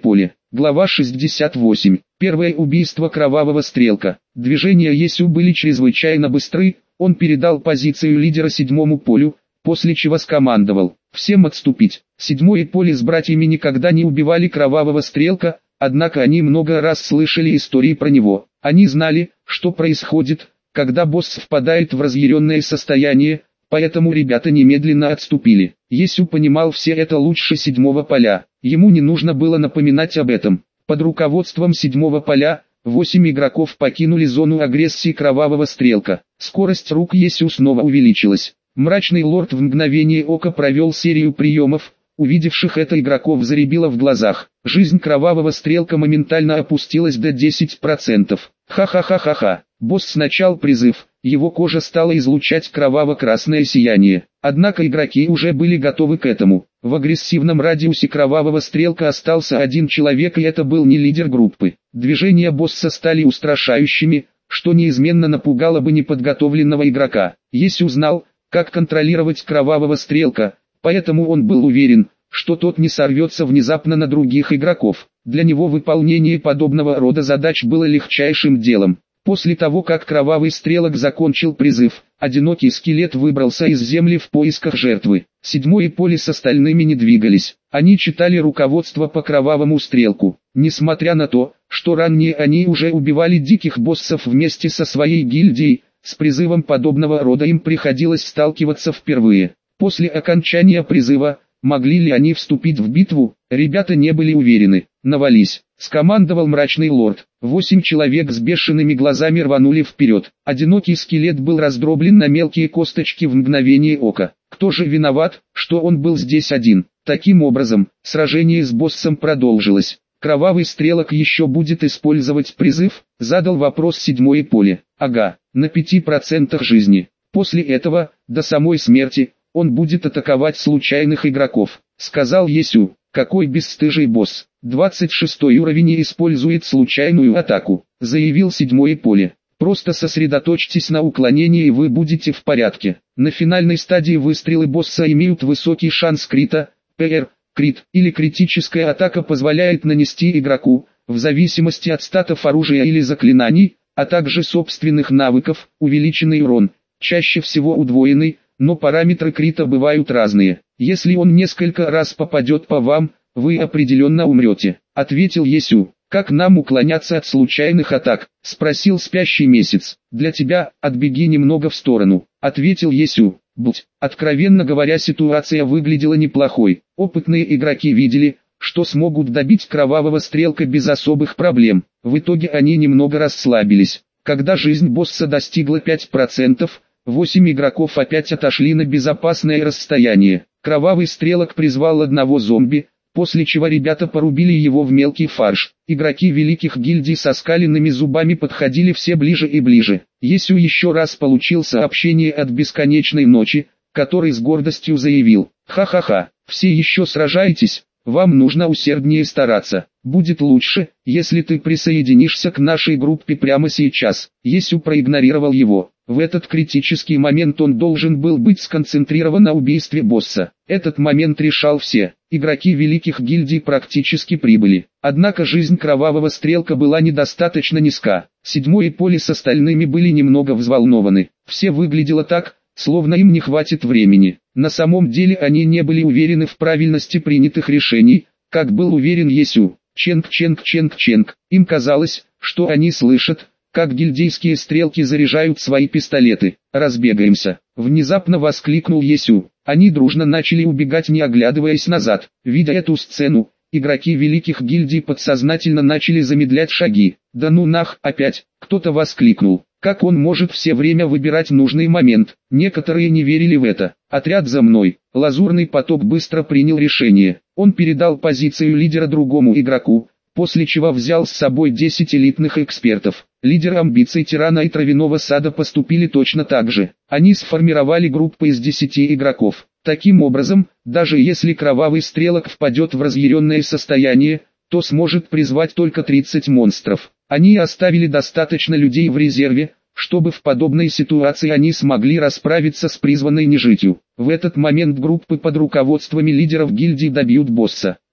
Глава шестьдесят восемь. Первое убийство Кровавого Стрелка. Движения Есю были чрезвычайно быстры, он передал позицию лидера седьмому полю, после чего скомандовал всем отступить. Седьмое поле с братьями никогда не убивали Кровавого Стрелка, однако они много раз слышали истории про него. Они знали, что происходит, когда босс впадает в разъяренное состояние, поэтому ребята немедленно отступили. Есю понимал все это лучше седьмого поля, ему не нужно было напоминать об этом. Под руководством седьмого поля, восемь игроков покинули зону агрессии Кровавого Стрелка. Скорость рук Есю снова увеличилась. Мрачный лорд в мгновение ока провел серию приемов, увидевших это игроков заребило в глазах. Жизнь Кровавого Стрелка моментально опустилась до десяти процентов. Ха-ха-ха-ха-ха. Босс начал призыв, его кожа стала излучать кроваво-красное сияние. Однако игроки уже были готовы к этому. В агрессивном радиусе Кровавого Стрелка остался один человек, и это был не лидер группы. Движения босса стали устрашающими, что неизменно напугало бы неподготовленного игрока. Есю узнал, как контролировать Кровавого Стрелка, поэтому он был уверен, что тот не сорвется внезапно на других игроков. Для него выполнение подобного рода задач было легчайшим делом. После того, как Кровавый Стрелок закончил призыв, одинокий скелет выбрался из земли в поисках жертвы. Седьмое поле с остальными не двигались. Они читали руководство по Кровавому Стрелку. Несмотря на то, что ранее они уже убивали диких боссов вместе со своей гильдией, с призывом подобного рода им приходилось сталкиваться впервые. После окончания призыва, могли ли они вступить в битву, ребята не были уверены. «Навались», — скомандовал мрачный лорд. Восемь человек с бешеными глазами рванули вперед. Одинокий скелет был раздроблен на мелкие косточки в мгновение ока. Кто же виноват, что он был здесь один? Таким образом, сражение с боссом продолжилось. Кровавый Стрелок еще будет использовать призыв? Задал вопрос седьмое поле. Ага, на пяти процентах жизни. После этого, до самой смерти, он будет атаковать случайных игроков, сказал Есю. Какой бесстыжий босс. двадцать шестой уровень и использует случайную атаку, заявил седьмое поле. Просто сосредоточьтесь на уклонении и вы будете в порядке. На финальной стадии выстрелы босса имеют высокий шанс крита, ПР, крит или критическая атака позволяет нанести игроку, в зависимости от статов оружия или заклинаний, а также собственных навыков, увеличенный урон, чаще всего удвоенный, но параметры крита бывают разные. Если он несколько раз попадет по вам, вы определенно умрете, ответил Есю. Как нам уклоняться от случайных атак? Спросил спящий месяц. Для тебя, отбеги немного в сторону, ответил Есю. Будь, откровенно говоря, ситуация выглядела неплохой. Опытные игроки видели, что смогут добить Кровавого Стрелка без особых проблем. В итоге они немного расслабились. Когда жизнь босса достигла пяти процентов, восемь игроков опять отошли на безопасное расстояние. Кровавый Стрелок призвал одного зомби, после чего ребята порубили его в мелкий фарш. Игроки великих гильдий со скаленными зубами подходили все ближе и ближе. Есю еще раз получил сообщение от Бесконечной Ночи, который с гордостью заявил: «Ха-ха-ха, все еще сражаетесь? Вам нужно усерднее стараться. Будет лучше, если ты присоединишься к нашей группе прямо сейчас». Есю проигнорировал его. В этот критический момент он должен был быть сконцентрирован на убийстве босса. Этот момент решал все. Игроки великих гильдий практически прибыли. Однако жизнь Кровавого Стрелка была недостаточно низка. Седьмое поле с остальными были немного взволнованы. Все выглядело так, словно им не хватит времени. На самом деле они не были уверены в правильности принятых решений, как был уверен Есю. Ченг-ченг-ченг-ченг. Им казалось, что они слышат, как гильдейские стрелки заряжают свои пистолеты. «Разбегаемся!» — внезапно воскликнул Есю. Они дружно начали убегать, не оглядываясь назад. Видя эту сцену, игроки великих гильдий подсознательно начали замедлять шаги. «Да ну нах, опять!» — кто-то воскликнул. «Как он может все время выбирать нужный момент?» Некоторые не верили в это. «Отряд за мной!» Лазурный поток быстро принял решение. Он передал позицию лидера другому игроку, после чего взял с собой десять элитных экспертов. Лидеры амбиций Тирана и Травяного Сада поступили точно так же. Они сформировали группы из десяти игроков. Таким образом, даже если Кровавый Стрелок впадет в разъяренное состояние, то сможет призвать только тридцать монстров. Они оставили достаточно людей в резерве, чтобы в подобной ситуации они смогли расправиться с призванной нежитью. В этот момент группы под руководствами лидеров гильдий добьют босса.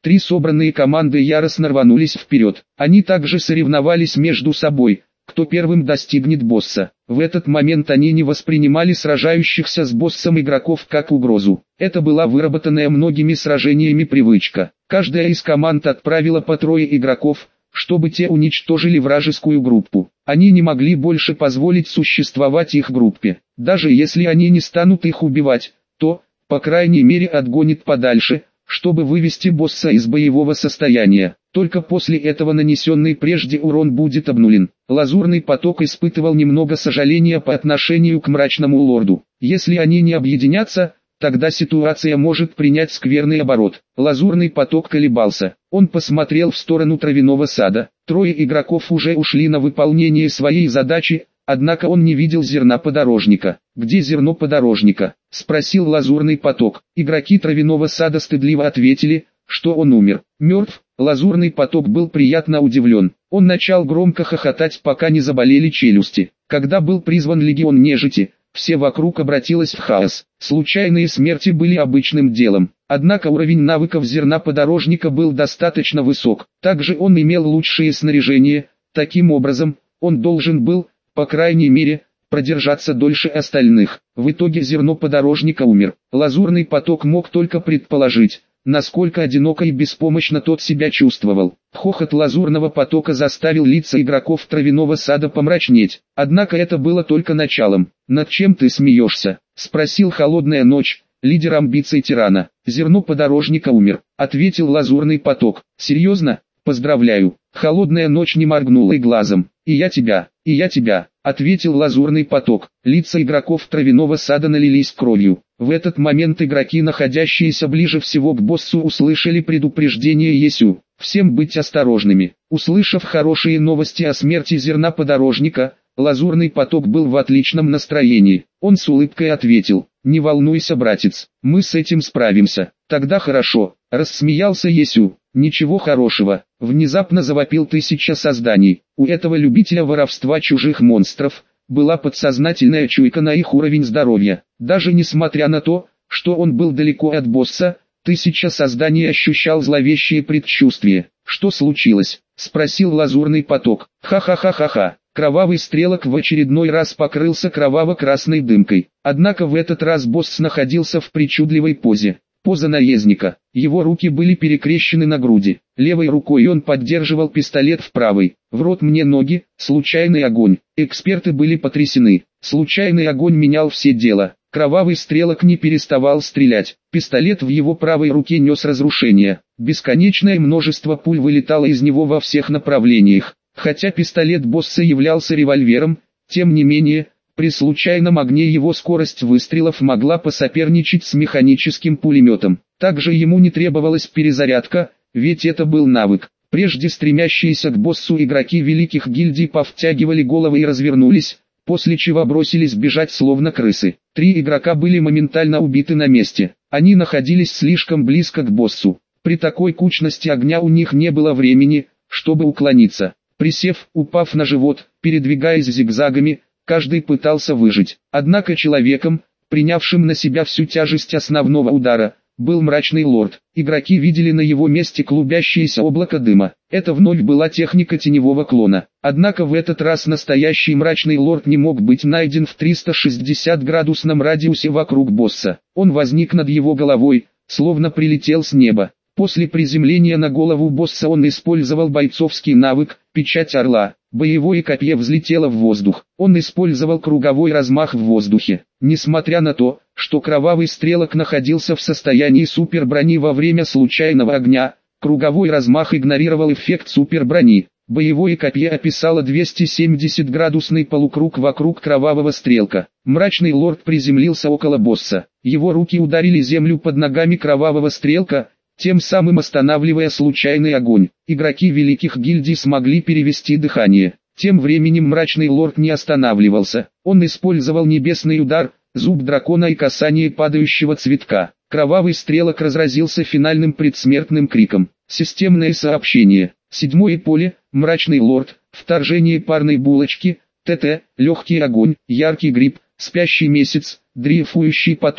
Три собранные команды яростно рванулись вперед. Они также соревновались между собой, кто первым достигнет босса. В этот момент они не воспринимали сражающихся с боссом игроков как угрозу. Это была выработанная многими сражениями привычка. Каждая из команд отправила по трое игроков, чтобы те уничтожили вражескую группу. Они не могли больше позволить существовать их группе. Даже если они не станут их убивать, то, по крайней мере, отгонят подальше, чтобы вывести босса из боевого состояния. Только после этого нанесенный прежде урон будет обнулен. Лазурный поток испытывал немного сожаления по отношению к мрачному лорду. Если они не объединятся, тогда ситуация может принять скверный оборот. Лазурный поток колебался. Он посмотрел в сторону травяного сада. Трое игроков уже ушли на выполнение своей задачи, однако он не видел зерна подорожника. «Где зерно подорожника?» – спросил лазурный поток. Игроки травяного сада стыдливо ответили, что он умер. Мертв. Лазурный поток был приятно удивлен. Он начал громко хохотать, пока не заболели челюсти. Когда был призван легион нежити, все вокруг обратилось в хаос. Случайные смерти были обычным делом. Однако уровень навыков зерна подорожника был достаточно высок. Также он имел лучшее снаряжение. Таким образом, он должен был, по крайней мере, продержаться дольше остальных. В итоге зерно подорожника умер. Лазурный поток мог только предположить, насколько одиноко и беспомощно тот себя чувствовал. Хохот лазурного потока заставил лица игроков травяного сада помрачнеть. Однако это было только началом. «Над чем ты смеешься?» – спросил холодная ночь, лидер амбиций тирана. «Зерно подорожника умер», – ответил лазурный поток. «Серьезно? Поздравляю». Холодная ночь не моргнула и глазом. «И я тебя, и я тебя», — ответил лазурный поток. Лица игроков травяного сада налились кровью. В этот момент игроки, находящиеся ближе всего к боссу, услышали предупреждение Есю. Всем быть осторожными. Услышав хорошие новости о смерти зерна подорожника, лазурный поток был в отличном настроении. Он с улыбкой ответил: «Не волнуйся, братец, мы с этим справимся». «Тогда хорошо», — рассмеялся Есю. «Ничего хорошего», — внезапно завопил тысяча созданий. У этого любителя воровства чужих монстров была подсознательная чуйка на их уровень здоровья. Даже несмотря на то, что он был далеко от босса, тысяча созданий ощущал зловещее предчувствие. «Что случилось?» — спросил лазурный поток. «Ха-ха-ха-ха-ха». Кровавый стрелок в очередной раз покрылся кроваво-красной дымкой. Однако в этот раз босс находился в причудливой позе. Поза наездника. Его руки были перекрещены на груди. Левой рукой он поддерживал пистолет в правой. «В рот мне ноги, случайный огонь». Эксперты были потрясены. Случайный огонь менял все дело. Кровавый стрелок не переставал стрелять. Пистолет в его правой руке нес разрушение. Бесконечное множество пуль вылетало из него во всех направлениях. Хотя пистолет босса являлся револьвером, тем не менее, при случайном огне его скорость выстрелов могла посоперничать с механическим пулеметом. Также ему не требовалась перезарядка, ведь это был навык. Прежде стремящиеся к боссу игроки великих гильдий повтягивали головы и развернулись, после чего бросились бежать словно крысы. Три игрока были моментально убиты на месте. Они находились слишком близко к боссу. При такой кучности огня у них не было времени, чтобы уклониться. Присев, упав на живот, передвигаясь зигзагами, каждый пытался выжить. Однако человеком, принявшим на себя всю тяжесть основного удара, был мрачный лорд. Игроки видели на его месте клубящееся облако дыма. Это вновь была техника теневого клона. Однако в этот раз настоящий мрачный лорд не мог быть найден в триста шестьдесят градусном радиусе вокруг босса. Он возник над его головой, словно прилетел с неба. После приземления на голову босса он использовал бойцовский навык «Печать орла». Боевое копье взлетело в воздух. Он использовал круговой размах в воздухе. Несмотря на то, что кровавый стрелок находился в состоянии суперброни во время случайного огня, круговой размах игнорировал эффект суперброни. Боевое копье описало двести семьдесят градусный полукруг вокруг кровавого стрелка. Мрачный лорд приземлился около босса. Его руки ударили землю под ногами кровавого стрелка, тем самым останавливая случайный огонь. Игроки великих гильдий смогли перевести дыхание. Тем временем мрачный лорд не останавливался. Он использовал небесный удар, зуб дракона и касание падающего цветка. Кровавый стрелок разразился финальным предсмертным криком. Системное сообщение. Седьмое поле, мрачный лорд, вторжение парной булочки, ТТ, легкий огонь, яркий гриб, спящий месяц, дрейфующий поток,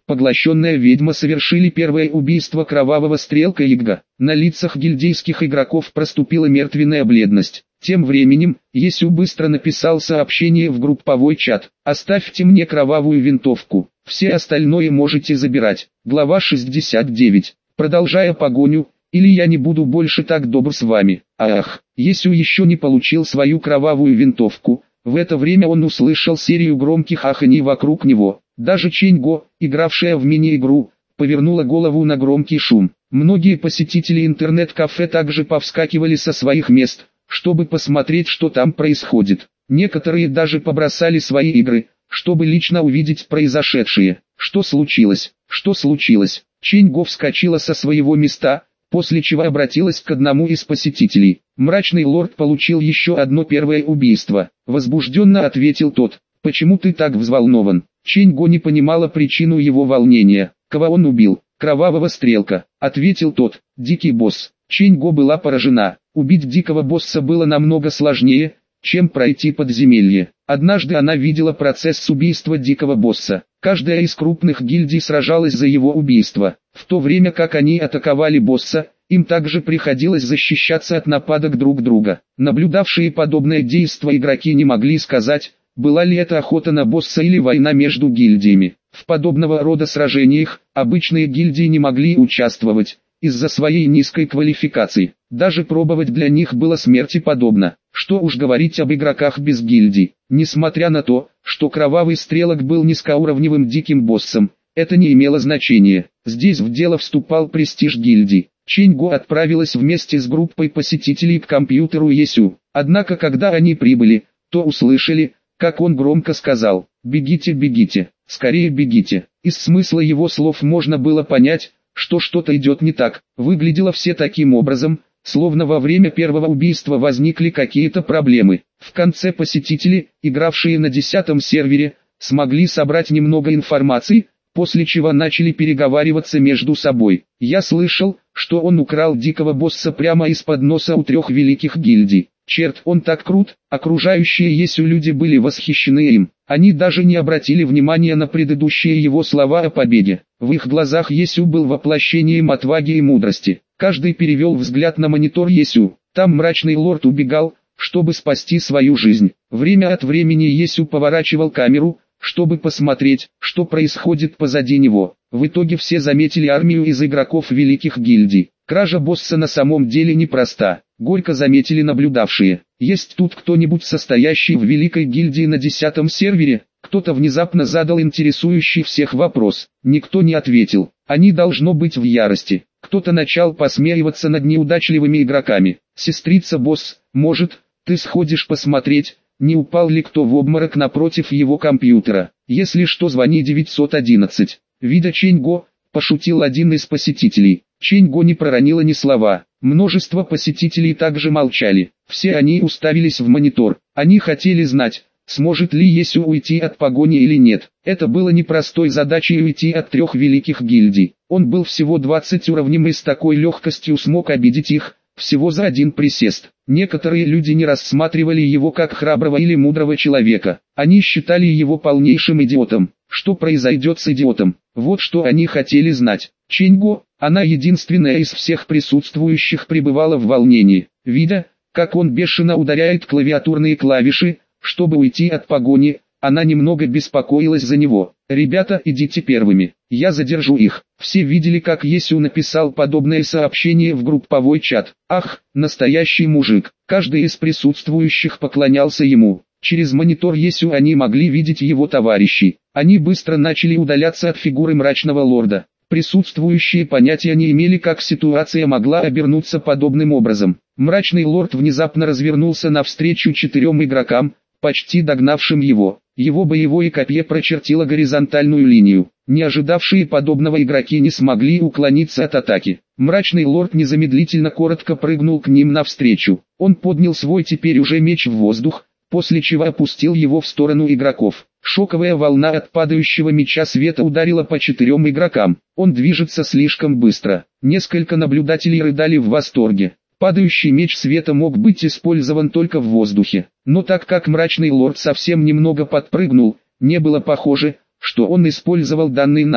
Поглощенная ведьма совершили первое убийство кровавого стрелка Ягга. На лицах гильдейских игроков проступила мертвенная бледность. Тем временем, Есю быстро написал сообщение в групповой чат: «Оставьте мне кровавую винтовку, все остальное можете забирать». Глава шестьдесят девять. Продолжая погоню, или я не буду больше так добр с вами. Ах, Есю еще не получил свою кровавую винтовку. В это время он услышал серию громких аханий вокруг него. Даже Ченьго, игравшая в мини-игру, повернула голову на громкий шум. Многие посетители интернет-кафе также повскакивали со своих мест, чтобы посмотреть, что там происходит. Некоторые даже побросали свои игры, чтобы лично увидеть произошедшее. Что случилось? Что случилось? Ченьго вскочила со своего места, после чего обратилась к одному из посетителей. «Мрачный лорд получил еще одно первое убийство», — возбужденно ответил тот. «Почему ты так взволнован?» Ченьго не понимала причину его волнения. «Кого он убил?» «Кровавого стрелка», — ответил тот. «Дикий босс». Ченьго была поражена. Убить дикого босса было намного сложнее, чем пройти подземелье. Однажды она видела процесс убийства дикого босса. Каждая из крупных гильдий сражалась за его убийство. В то время как они атаковали босса, им также приходилось защищаться от нападок друг друга. Наблюдавшие подобное действо игроки не могли сказать, была ли это охота на босса или война между гильдиями. В подобного рода сражениях обычные гильдии не могли участвовать из-за своей низкой квалификации. Даже пробовать для них было смерти подобно. Что уж говорить об игроках без гильдий. Несмотря на то, что Кровавый Стрелок был низкоуровневым диким боссом, это не имело значения. Здесь в дело вступал престиж гильдий. Ченьго отправилась вместе с группой посетителей к компьютеру Есю. Однако когда они прибыли, то услышали, как он громко сказал: «Бегите, бегите, скорее бегите». Из смысла его слов можно было понять, что что-то идет не так. Выглядело все таким образом, словно во время первого убийства возникли какие-то проблемы. В конце посетители, игравшие на десятом сервере, смогли собрать немного информации, после чего начали переговариваться между собой. «Я слышал, что он украл дикого босса прямо из-под носа у трех великих гильдий. Черт, он так крут!» Окружающие Есю люди были восхищены им. Они даже не обратили внимания на предыдущие его слова о победе. В их глазах Есю был воплощением отваги и мудрости. Каждый перевел взгляд на монитор Есю. Там мрачный лорд убегал, чтобы спасти свою жизнь. Время от времени Есю поворачивал камеру, чтобы посмотреть, что происходит позади него. В итоге все заметили армию из игроков великих гильдий. Кража босса на самом деле непроста, горько заметили наблюдавшие. Есть тут кто-нибудь, состоящий в великой гильдии на десятом сервере? Кто-то внезапно задал интересующий всех вопрос. Никто не ответил. Они должно быть в ярости. Кто-то начал посмеиваться над неудачливыми игроками. «Сестрица босс, может, ты сходишь посмотреть, не упал ли кто в обморок напротив его компьютера? Если что, звони девятьсот одиннадцать. Видя Ченьго, пошутил один из посетителей. Ченьго не проронила ни слова. Множество посетителей также молчали. Все они уставились в монитор. Они хотели знать, сможет ли Есю уйти от погони или нет. Это было непростой задачей уйти от трех великих гильдий. Он был всего двадцать уровнем и с такой легкостью смог обидеть их, всего за один присест. Некоторые люди не рассматривали его как храброго или мудрого человека. Они считали его полнейшим идиотом. Что произойдет с идиотом? Вот что они хотели знать. Ченьго, она единственная из всех присутствующих, пребывала в волнении. Видя, как он бешено ударяет клавиатурные клавиши, чтобы уйти от погони, она немного беспокоилась за него. «Ребята, идите первыми, я задержу их». Все видели, как Есю написал подобное сообщение в групповой чат. Ах, настоящий мужик. Каждый из присутствующих поклонялся ему. Через монитор Есю они могли видеть его товарищей. Они быстро начали удаляться от фигуры мрачного лорда. Присутствующие понятия не имели, как ситуация могла обернуться подобным образом. Мрачный лорд внезапно развернулся навстречу четырем игрокам, почти догнавшим его. Его боевое копье прочертило горизонтальную линию. Не ожидавшие подобного игроки не смогли уклониться от атаки. Мрачный лорд незамедлительно коротко прыгнул к ним навстречу. Он поднял свой теперь уже меч в воздух, после чего опустил его в сторону игроков. Шоковая волна от падающего меча света ударила по четырем игрокам. Он движется слишком быстро. Несколько наблюдателей рыдали в восторге. Падающий меч света мог быть использован только в воздухе. Но так как мрачный лорд совсем немного подпрыгнул, не было похоже, что он использовал данный навык.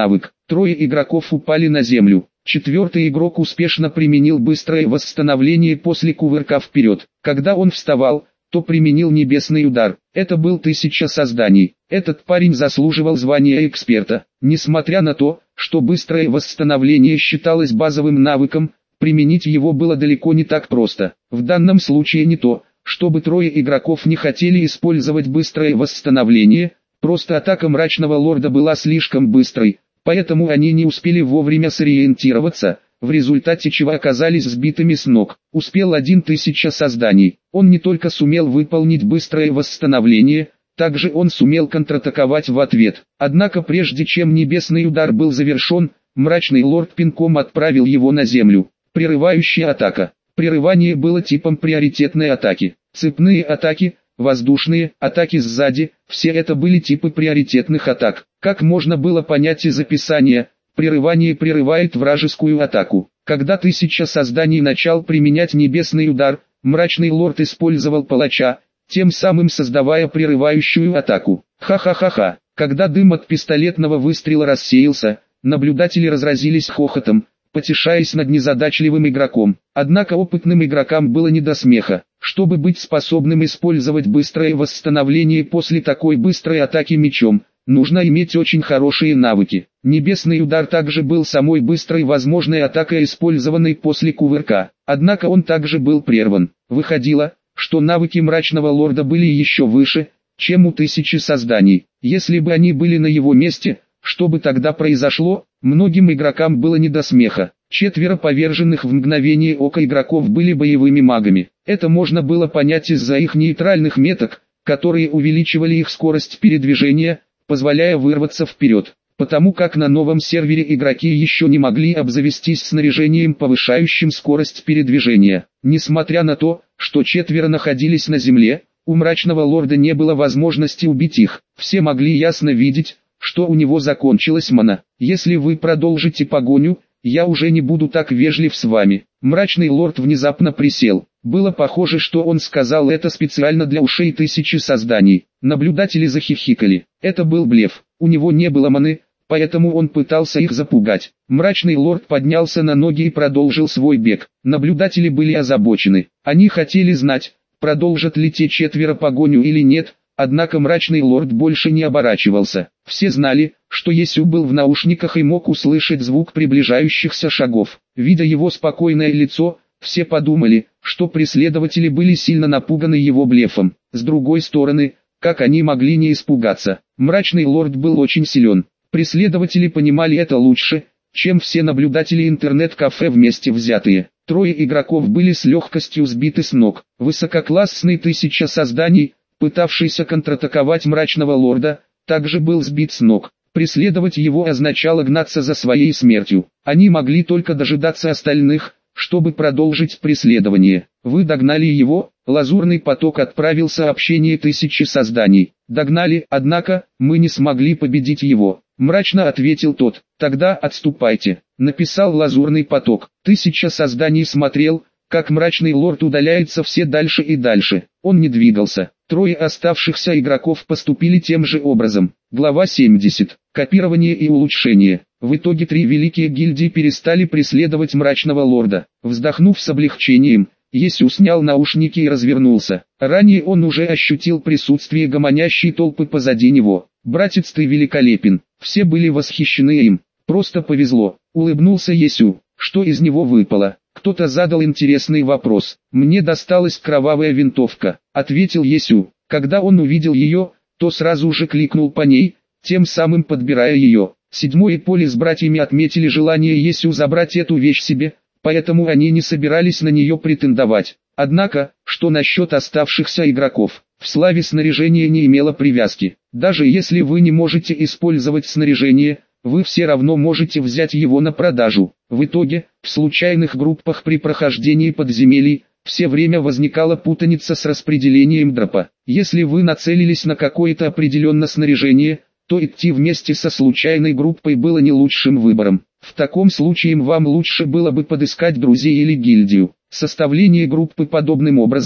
Трое игроков упали на землю. Четвертый игрок успешно применил быстрое восстановление после кувырка вперед. Когда он вставал, то применил небесный удар. Это был тысяча созданий. Этот парень заслуживал звания эксперта. Несмотря на то, что быстрое восстановление считалось базовым навыком, применить его было далеко не так просто. В данном случае не то, чтобы трое игроков не хотели использовать быстрое восстановление, просто атака Мрачного Лорда была слишком быстрой, поэтому они не успели вовремя сориентироваться, в результате чего оказались сбитыми с ног. Успел один тысяча созданий. Он не только сумел выполнить быстрое восстановление, также он сумел контратаковать в ответ. Однако прежде чем небесный удар был завершен, Мрачный Лорд пинком отправил его на землю. Прерывающая атака. Прерывание было типом приоритетной атаки. Цепные атаки, воздушные атаки сзади, все это были типы приоритетных атак. Как можно было понять из описания, прерывание прерывает вражескую атаку. Когда тысяча созданий начал применять небесный удар, Мрачный Лорд использовал палача, тем самым создавая прерывающую атаку. Ха-ха-ха-ха. Когда дым от пистолетного выстрела рассеялся, наблюдатели разразились хохотом, потешаясь над незадачливым игроком. Однако опытным игрокам было не до смеха. Чтобы быть способным использовать быстрое восстановление после такой быстрой атаки мечом, нужно иметь очень хорошие навыки. Небесный удар также был самой быстрой возможной атакой, использованной после кувырка. Однако он также был прерван. Выходило, что навыки Мрачного Лорда были еще выше, чем у тысячи созданий. Если бы они были на его месте, что бы тогда произошло? Многим игрокам было не до смеха. Четверо поверженных в мгновение ока игроков были боевыми магами. Это можно было понять из-за их нейтральных меток, которые увеличивали их скорость передвижения, позволяя вырваться вперед. Потому как на новом сервере игроки еще не могли обзавестись снаряжением, повышающим скорость передвижения. Несмотря на то, что четверо находились на земле, у Мрачного Лорда не было возможности убить их. Все могли ясно видеть, что у него закончилась мана. Если вы продолжите погоню, я уже не буду так вежлив с вами. Мрачный Лорд внезапно присел. Было похоже, что он сказал это специально для ушей тысячи созданий. Наблюдатели захихикали. Это был блеф. У него не было маны, поэтому он пытался их запугать. Мрачный Лорд поднялся на ноги и продолжил свой бег. Наблюдатели были озабочены. Они хотели знать, продолжат ли те четверо погоню или нет. Однако Мрачный Лорд больше не оборачивался. Все знали, что Есю был в наушниках и мог услышать звук приближающихся шагов. Видя его спокойное лицо, все подумали, что преследователи были сильно напуганы его блефом. С другой стороны, как они могли не испугаться? Мрачный Лорд был очень силен. Преследователи понимали это лучше, чем все наблюдатели интернет-кафе вместе взятые. Трое игроков были с легкостью сбиты с ног. Высококлассный тысяча созданий, пытавшийся контратаковать Мрачного Лорда, также был сбит с ног. Преследовать его означало гнаться за своей смертью. Они могли только дожидаться остальных, чтобы продолжить преследование. Вы догнали его, Лазурный поток отправил сообщение тысячи созданий. Догнали, однако, мы не смогли победить его. Мрачно ответил тот. Тогда отступайте, написал Лазурный поток. Тысяча созданий смотрел, как Мрачный Лорд удаляется все дальше и дальше. Он не двигался. Трое оставшихся игроков поступили тем же образом. Глава семьдесят. Копирование и улучшение. В итоге три великие гильдии перестали преследовать Мрачного Лорда. Вздохнув с облегчением, Есю снял наушники и развернулся. Ранее он уже ощутил присутствие гомонящей толпы позади него. «Братец, ты великолепен!» Все были восхищены им. «Просто повезло», — улыбнулся Есю. Что из него выпало? Кто-то задал интересный вопрос. «Мне досталась кровавая винтовка», — ответил Есю. Когда он увидел ее, то сразу же кликнул по ней, тем самым подбирая ее. Седьмое поле с братьями отметили желание Есю забрать эту вещь себе, поэтому они не собирались на нее претендовать. Однако, что насчет оставшихся игроков? В славе снаряжение не имело привязки. Даже если вы не можете использовать снаряжение, вы все равно можете взять его на продажу. В итоге, в случайных группах при прохождении подземелий, все время возникала путаница с распределением дропа. Если вы нацелились на какое-то определенное снаряжение, то идти вместе со случайной группой было не лучшим выбором. В таком случае вам лучше было бы подыскать друзей или гильдию. Составление группы подобным образом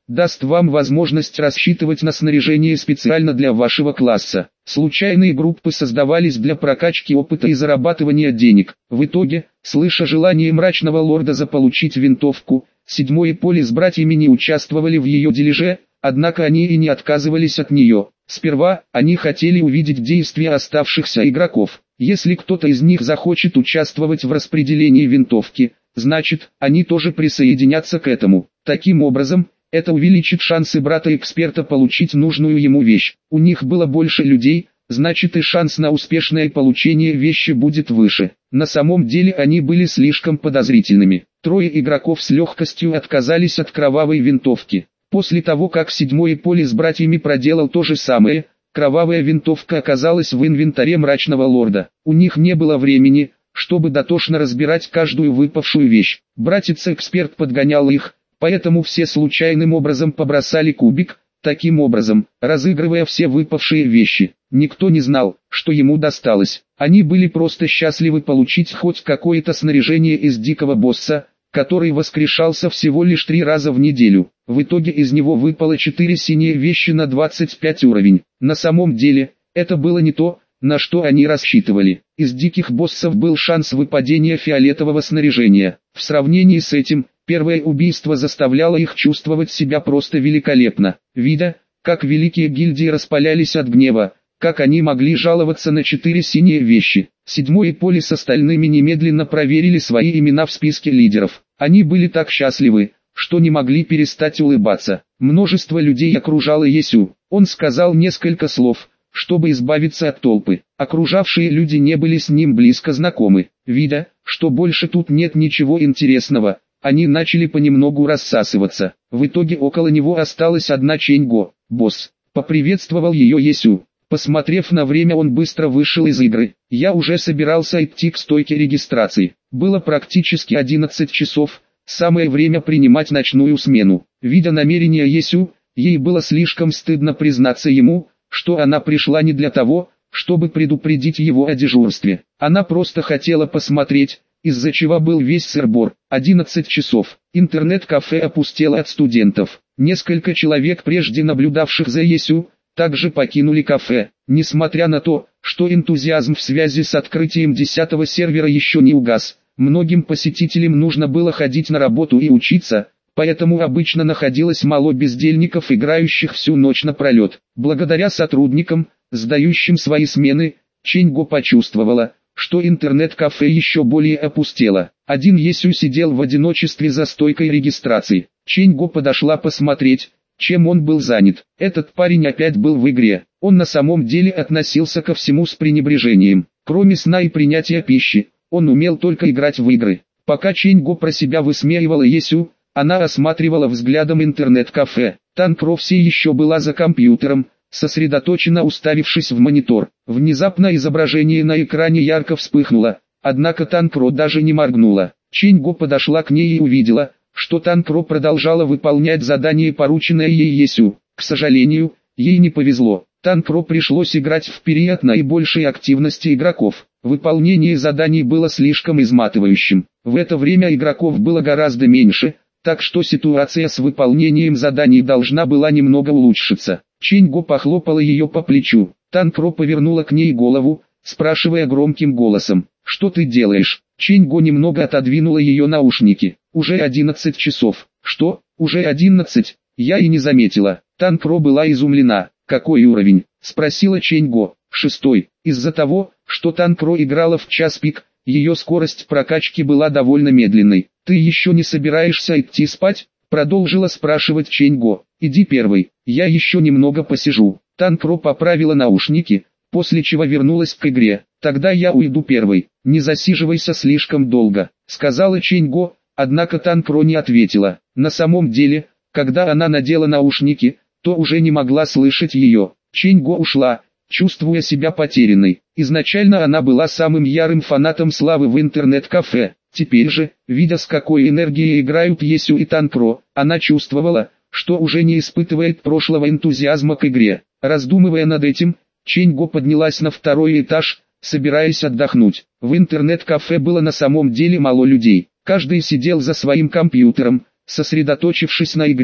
даст вам возможность рассчитывать на снаряжение специально для вашего класса. Случайные группы создавались для прокачки опыта и зарабатывания денег. В итоге, слыша желание мрачного лорда заполучить винтовку, седьмое поле с братьями не участвовали в ее дележе, однако они и не отказывались от нее. Сперва, они хотели увидеть действия оставшихся игроков. Если кто-то из них захочет участвовать в распределении винтовки, значит, они тоже присоединятся к этому. Таким образом, это увеличит шансы брата-эксперта получить нужную ему вещь. У них было больше людей, значит и шанс на успешное получение вещи будет выше. На самом деле они были слишком подозрительными. Трое игроков с легкостью отказались от кровавой винтовки. После того, как седьмое поле с братьями проделал то же самое, кровавая винтовка оказалась в инвентаре мрачного лорда. У них не было времени, чтобы дотошно разбирать каждую выпавшую вещь. Братец-эксперт подгонял их, поэтому все случайным образом побросали кубик, таким образом, разыгрывая все выпавшие вещи. Никто не знал, что ему досталось. Они были просто счастливы получить хоть какое-то снаряжение из дикого босса, который воскрешался всего лишь три раза в неделю. В итоге из него выпало четыре синие вещи на двадцать пять уровень. На самом деле, это было не то, на что они рассчитывали. Из диких боссов был шанс выпадения фиолетового снаряжения. В сравнении с этим, первое убийство заставляло их чувствовать себя просто великолепно. Видя, как великие гильдии распалялись от гнева, как они могли жаловаться на четыре синие вещи. Седьмое поле с остальными немедленно проверили свои имена в списке лидеров. Они были так счастливы, что не могли перестать улыбаться. Множество людей окружало Есю. Он сказал несколько слов, чтобы избавиться от толпы. Окружавшие люди не были с ним близко знакомы. Видя, что больше тут нет ничего интересного, они начали понемногу рассасываться. В итоге около него осталась одна Ченьго. «Босс», — поприветствовал ее Есю. Посмотрев на время, он быстро вышел из игры. Я уже собирался идти к стойке регистрации. Было практически одиннадцать часов, самое время принимать ночную смену. Видя намерения Есю, ей было слишком стыдно признаться ему, что она пришла не для того, чтобы предупредить его о дежурстве. Она просто хотела посмотреть, из-за чего был весь сыр-бор. одиннадцать часов. Интернет-кафе опустело от студентов. Несколько человек, прежде наблюдавших за Есю, также покинули кафе. Несмотря на то, что энтузиазм в связи с открытием десятого сервера еще не угас, многим посетителям нужно было ходить на работу и учиться, поэтому обычно находилось мало бездельников, играющих всю ночь напролет. Благодаря сотрудникам, сдающим свои смены, Ченьго почувствовала, что интернет-кафе еще более опустело. Один Есю сидел в одиночестве за стойкой регистрации. Ченьго подошла посмотреть, чем он был занят. Этот парень опять был в игре. Он на самом деле относился ко всему с пренебрежением. Кроме сна и принятия пищи, он умел только играть в игры. Пока Ченьго про себя высмеивала Есю, она осматривала взглядом интернет-кафе. Танкро все еще была за компьютером, сосредоточенно уставившись в монитор. Внезапно изображение на экране ярко вспыхнуло, однако Танкро даже не моргнула. Ченьго подошла к ней и увидела, что Танкро продолжала выполнять задание, порученное ей Есю. К сожалению, ей не повезло. Танкро пришлось играть в период наибольшей активности игроков. Выполнение заданий было слишком изматывающим. В это время игроков было гораздо меньше, так что ситуация с выполнением заданий должна была немного улучшиться. Ченьго похлопала ее по плечу. Танкро повернула к ней голову, спрашивая громким голосом: «Что ты делаешь?» Ченьго немного отодвинула ее наушники. «Уже одиннадцать часов». «Что? Уже одиннадцать? Я и не заметила». Танкро была изумлена. «Какой уровень?» — спросила Ченьго. «Шестой». Из-за того, что Танкро играла в час пик, ее скорость прокачки была довольно медленной. «Ты еще не собираешься идти спать?» — продолжила спрашивать Ченьго. «Иди первый, я еще немного посижу». Танкро поправила наушники, после чего вернулась к игре. «Тогда я уйду первой, не засиживайся слишком долго», — сказала Ченьго, однако Танкро не ответила. На самом деле, когда она надела наушники, то уже не могла слышать ее. Ченьго ушла, чувствуя себя потерянной. Изначально она была самым ярым фанатом славы в интернет-кафе. Теперь же, видя с какой энергией играют Есю и Танкро, она чувствовала, что уже не испытывает прошлого энтузиазма к игре. Раздумывая над этим, Ченьго поднялась на второй этаж, собираясь отдохнуть. В интернет-кафе было на самом деле мало людей. Каждый сидел за своим компьютером, сосредоточившись на игре.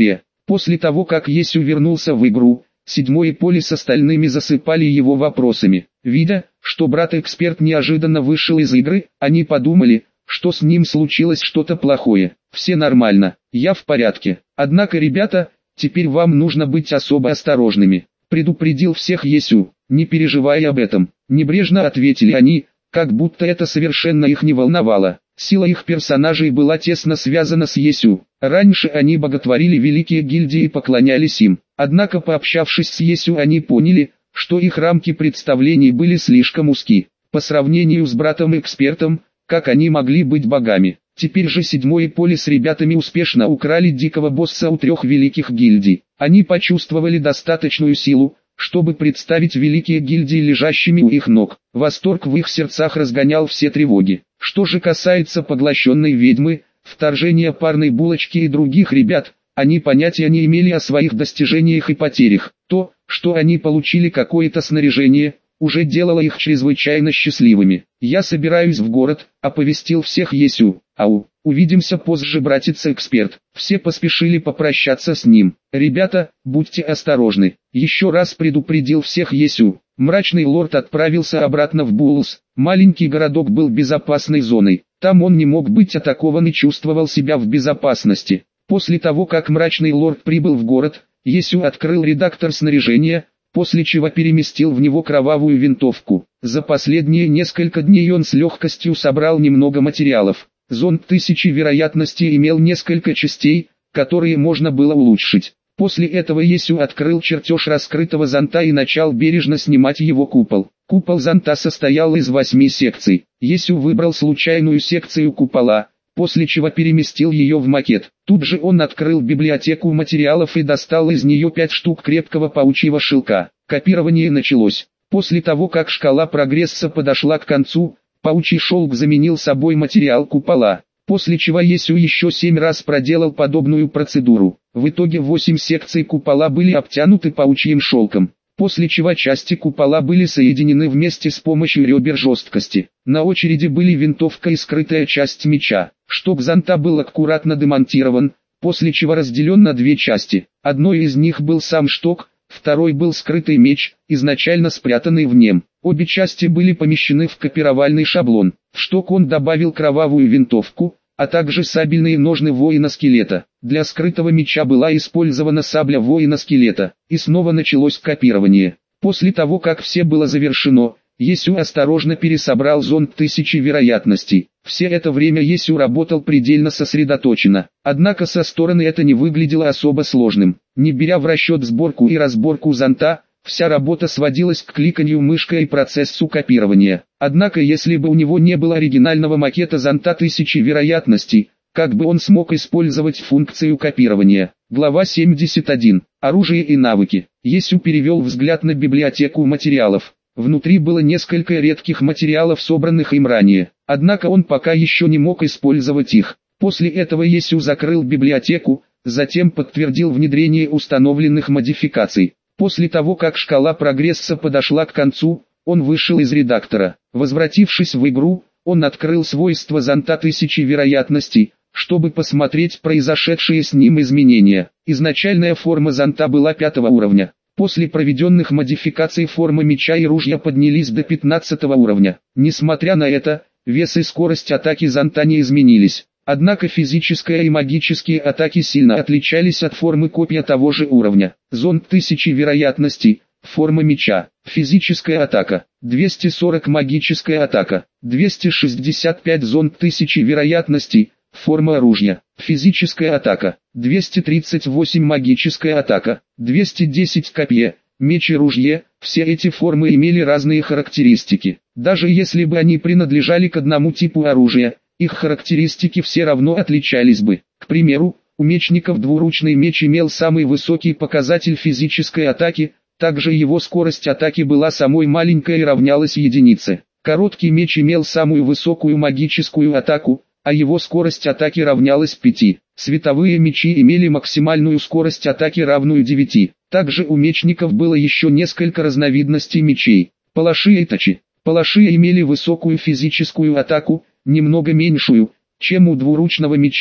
После того как Есю вернулся в игру, седьмое поле с остальными засыпали его вопросами. Видя, что брат-эксперт неожиданно вышел из игры, они подумали, что с ним случилось что-то плохое. Все нормально, я в порядке. Однако, ребята, теперь вам нужно быть особо осторожными. Предупредил всех Есю. Не переживай об этом. Небрежно ответили они, как будто это совершенно их не волновало. Сила их персонажей была тесно связана с Есю. Раньше они боготворили великие гильдии и поклонялись им. Однако, пообщавшись с Есю, они поняли, что их рамки представлений были слишком узки. По сравнению с братом-экспертом, как они могли быть богами. Теперь же седьмое поле с ребятами успешно украли дикого босса у трех великих гильдий. Они почувствовали достаточную силу, чтобы представить великие гильдии лежащими у их ног. Восторг в их сердцах разгонял все тревоги. Что же касается поглощенной ведьмы, вторжения парной булочки и других ребят, они понятия не имели о своих достижениях и потерях. То, что они получили какое-то снаряжение, уже делало их чрезвычайно счастливыми. «Я собираюсь в город», — оповестил всех Есю. «Ау, увидимся позже, братец-эксперт». Все поспешили попрощаться с ним. «Ребята, будьте осторожны», — еще раз предупредил всех Есю. Мрачный лорд отправился обратно в Буллс. Маленький городок был безопасной зоной. Там он не мог быть атакован и чувствовал себя в безопасности. После того, как Мрачный лорд прибыл в город, Есю открыл редактор снаряжения, после чего переместил в него кровавую винтовку. За последние несколько дней он с легкостью собрал немного материалов. Зонд тысячи вероятностей имел несколько частей, которые можно было улучшить. После этого Есю открыл чертеж раскрытого зонта и начал бережно снимать его купол. Купол зонта состоял из восьми секций. Есю выбрал случайную секцию купола, после чего переместил ее в макет. Тут же он открыл библиотеку материалов и достал из нее пять штук крепкого паучьего шелка. Копирование началось. После того как шкала прогресса подошла к концу, паучий шелк заменил собой материал купола. После чего Есю еще семь раз проделал подобную процедуру. В итоге восемь секций купола были обтянуты паучьим шелком. После чего части купола были соединены вместе с помощью ребер жесткости. На очереди были винтовка и скрытая часть меча. Шток зонта был аккуратно демонтирован, после чего разделен на две части. Одной из них был сам шток, второй был скрытый меч, изначально спрятанный в нем. Обе части были помещены в копировальный шаблон. В шток он добавил кровавую винтовку, а также сабельные ножны воина-скелета. Для скрытого меча была использована сабля воина-скелета, и снова началось копирование. После того как все было завершено, Есю осторожно пересобрал зонд тысячи вероятностей. Все это время Есю работал предельно сосредоточенно, однако со стороны это не выглядело особо сложным. Не беря в расчет сборку и разборку зонта, вся работа сводилась к кликанью мышкой и процессу копирования. Однако если бы у него не было оригинального макета зонта тысячи вероятностей, как бы он смог использовать функцию копирования? Глава семьдесят один. Оружие и навыки. Есю перевел взгляд на библиотеку материалов. Внутри было несколько редких материалов, собранных им ранее. Однако он пока еще не мог использовать их. После этого Есю закрыл библиотеку, затем подтвердил внедрение установленных модификаций. После того как шкала прогресса подошла к концу, он вышел из редактора. Возвратившись в игру, он открыл свойства зонта тысячи вероятностей, чтобы посмотреть произошедшие с ним изменения. Изначальная форма зонта была пятого уровня. После проведенных модификаций форма меча и ружья поднялись до пятнадцатого уровня. Несмотря на это, вес и скорость атаки зонта не изменились. Однако физическая и магические атаки сильно отличались от формы копья того же уровня. Зонд тысячи вероятностей, форма меча, физическая атака, двести сорок магическая атака, двести шестьдесят пять зонд тысячи вероятностей, форма оружия, физическая атака, двести тридцать восемь магическая атака, двести десять копье, меч и ружье. Все эти формы имели разные характеристики. Даже если бы они принадлежали к одному типу оружия, их характеристики все равно отличались бы. К примеру, у мечников двуручный меч имел самый высокий показатель физической атаки, также его скорость атаки была самой маленькой и равнялась единице. Короткий меч имел самую высокую магическую атаку, а его скорость атаки равнялась пяти. Световые мечи имели максимальную скорость атаки равную девяти. Также у мечников было еще несколько разновидностей мечей. Палаши и тачи. Палаши имели высокую физическую атаку, немного меньшую, чем у двуручного меча,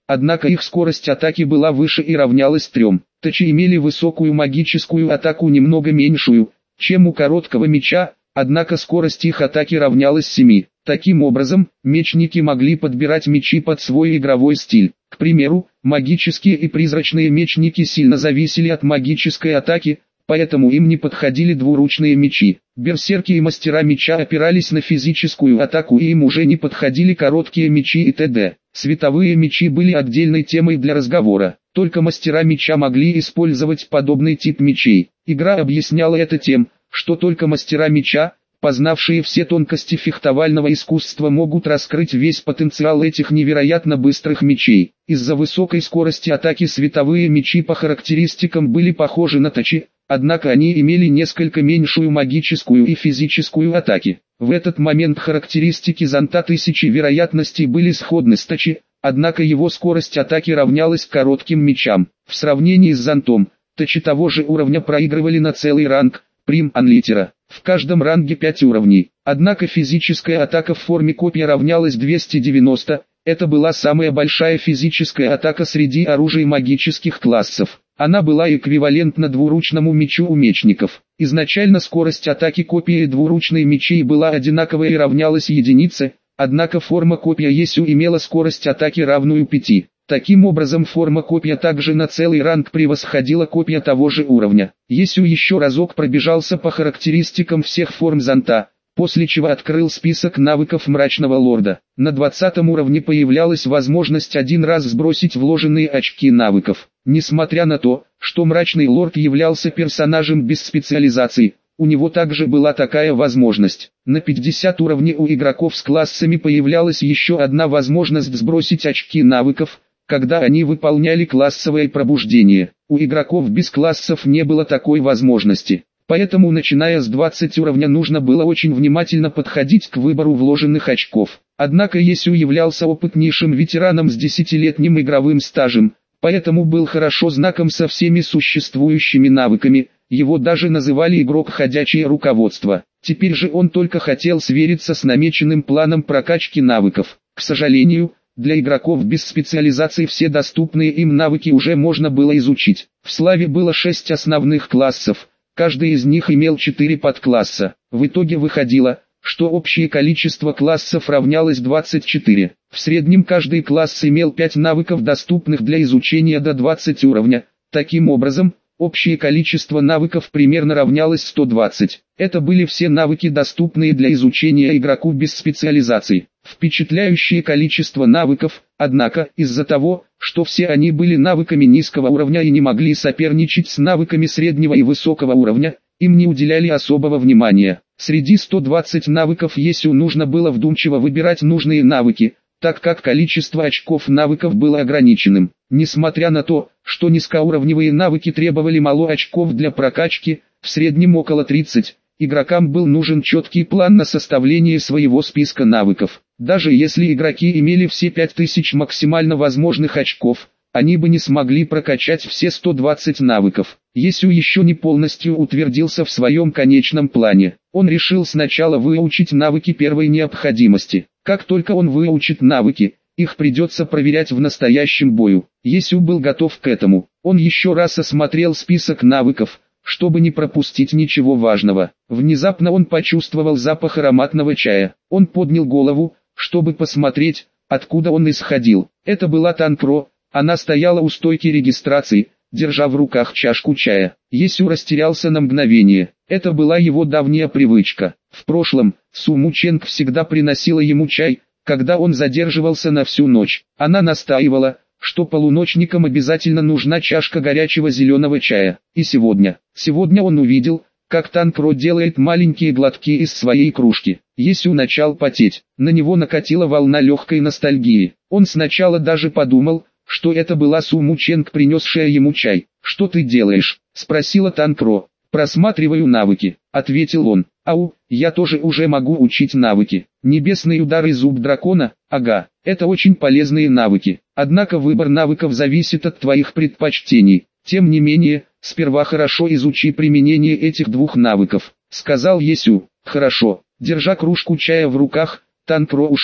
однако их скорость атаки была выше и равнялась трем. Тачи имели высокую магическую атаку, немного меньшую, чем у короткого меча, однако скорость их атаки равнялась семи. Таким образом, мечники могли подбирать мечи под свой игровой стиль. К примеру, магические и призрачные мечники сильно зависели от магической атаки, поэтому им не подходили двуручные мечи. Берсерки и мастера меча опирались на физическую атаку, и им уже не подходили короткие мечи и т.д. Световые мечи были отдельной темой для разговора. Только мастера меча могли использовать подобный тип мечей. Игра объясняла это тем, что только мастера меча, познавшие все тонкости фехтовального искусства, могут раскрыть весь потенциал этих невероятно быстрых мечей. Из-за высокой скорости атаки световые мечи по характеристикам были похожи на тачи, однако они имели несколько меньшую магическую и физическую атаки. В этот момент характеристики зонта тысячи вероятностей были сходны с тачи, однако его скорость атаки равнялась коротким мечам. В сравнении с зонтом, тачи того же уровня проигрывали на целый ранг, прим анлитера. В каждом ранге пять уровней. Однако физическая атака в форме копья равнялась двести девяносто, это была самая большая физическая атака среди оружий магических классов. Она была эквивалентна двуручному мечу у мечников. Изначально скорость атаки копья и двуручной мечей была одинаковой и равнялась единице, однако форма копья Есю имела скорость атаки равную пяти. Таким образом, форма копья также на целый ранг превосходила копья того же уровня. Есю еще разок пробежался по характеристикам всех форм зонта, после чего открыл список навыков Мрачного Лорда. На двадцатом уровне появлялась возможность один раз сбросить вложенные очки навыков. Несмотря на то, что Мрачный Лорд являлся персонажем без специализации, у него также была такая возможность. На пятидесятом уровне у игроков с классами появлялась еще одна возможность сбросить очки навыков, когда они выполняли классовое пробуждение. У игроков без классов не было такой возможности. Поэтому, начиная с двадцатого уровня, нужно было очень внимательно подходить к выбору вложенных очков. Однако Есю являлся опытнейшим ветераном с десятилетним игровым стажем, поэтому был хорошо знаком со всеми существующими навыками, его даже называли игрок «ходячее руководство». Теперь же он только хотел свериться с намеченным планом прокачки навыков. К сожалению, для игроков без специализации все доступные им навыки уже можно было изучить. В Славе было шесть основных классов, каждый из них имел четыре подкласса. В итоге выходило, что общее количество классов равнялось двадцати четырем. В среднем каждый класс имел пять навыков, доступных для изучения до двадцатого уровня. Таким образом, общее количество навыков примерно равнялось ста двадцати. Это были все навыки, доступные для изучения игроку без специализации. Впечатляющее количество навыков, однако, из-за того, что все они были навыками низкого уровня и не могли соперничать с навыками среднего и высокого уровня, им не уделяли особого внимания. Среди ста двадцати навыков Есю нужно было вдумчиво выбирать нужные навыки, так как количество очков навыков было ограниченным. Несмотря на то, что низкоуровневые навыки требовали мало очков для прокачки, в среднем около тридцати, игрокам был нужен четкий план на составление своего списка навыков. Даже если игроки имели все пять тысяч максимально возможных очков, они бы не смогли прокачать все ста двадцать навыков. Есю еще не полностью утвердился в своем конечном плане. Он решил сначала выучить навыки первой необходимости. Как только он выучит навыки, их придется проверять в настоящем бою. Есю был готов к этому. Он еще раз осмотрел список навыков, чтобы не пропустить ничего важного. Внезапно он почувствовал запах ароматного чая. Он поднял голову, чтобы посмотреть, откуда он исходил. Это была Танкро. Она стояла у стойки регистрации, держа в руках чашку чая. Есю растерялся на мгновение. Это была его давняя привычка. В прошлом, Су Мученг всегда приносила ему чай, когда он задерживался на всю ночь. Она настаивала, что полуночникам обязательно нужна чашка горячего зеленого чая. И сегодня, сегодня он увидел, как Танкро делает маленькие глотки из своей кружки. Есю начал потеть. На него накатила волна легкой ностальгии. Он сначала даже подумал, что это была Су Мученг, принесшая ему чай. «Что ты делаешь?» – спросила Танкро. «Просматриваю навыки», – ответил он. «Ау, я тоже уже могу учить навыки. Небесный удар и зуб дракона, ага, это очень полезные навыки. Однако выбор навыков зависит от твоих предпочтений. Тем не менее, сперва хорошо изучи применение этих двух навыков», – сказал Есю. «Хорошо». Держа кружку чая в руках, Танкро ушла.